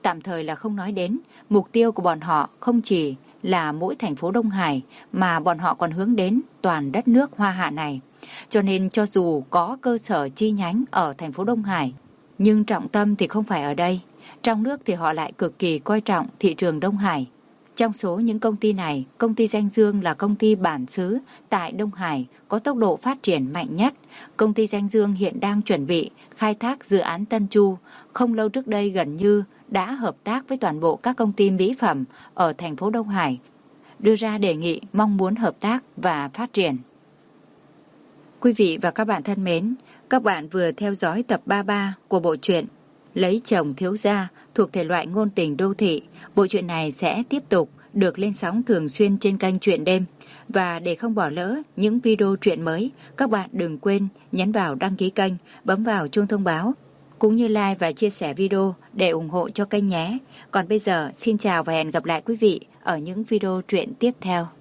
tạm thời là không nói đến. Mục tiêu của bọn họ không chỉ là mỗi thành phố Đông Hải, mà bọn họ còn hướng đến toàn đất nước Hoa Hạ này. Cho nên cho dù có cơ sở chi nhánh ở thành phố Đông Hải, nhưng trọng tâm thì không phải ở đây. Trong nước thì họ lại cực kỳ coi trọng thị trường Đông Hải. Trong số những công ty này, công ty Danh Dương là công ty bản xứ tại Đông Hải có tốc độ phát triển mạnh nhất. Công ty Danh Dương hiện đang chuẩn bị khai thác dự án Tân Chu. Không lâu trước đây gần như đã hợp tác với toàn bộ các công ty mỹ phẩm ở thành phố Đông Hải, đưa ra đề nghị mong muốn hợp tác và phát triển. Quý vị và các bạn thân mến, các bạn vừa theo dõi tập ba mươi ba của bộ truyện Lấy chồng thiếu gia thuộc thể loại ngôn tình đô thị. Bộ truyện này sẽ tiếp tục được lên sóng thường xuyên trên kênh Truyện Đêm. Và để không bỏ lỡ những video truyện mới, các bạn đừng quên nhấn vào đăng ký kênh, bấm vào chuông thông báo, cũng như like và chia sẻ video để ủng hộ cho kênh nhé. Còn bây giờ, xin chào và hẹn gặp lại quý vị ở những video truyện tiếp theo.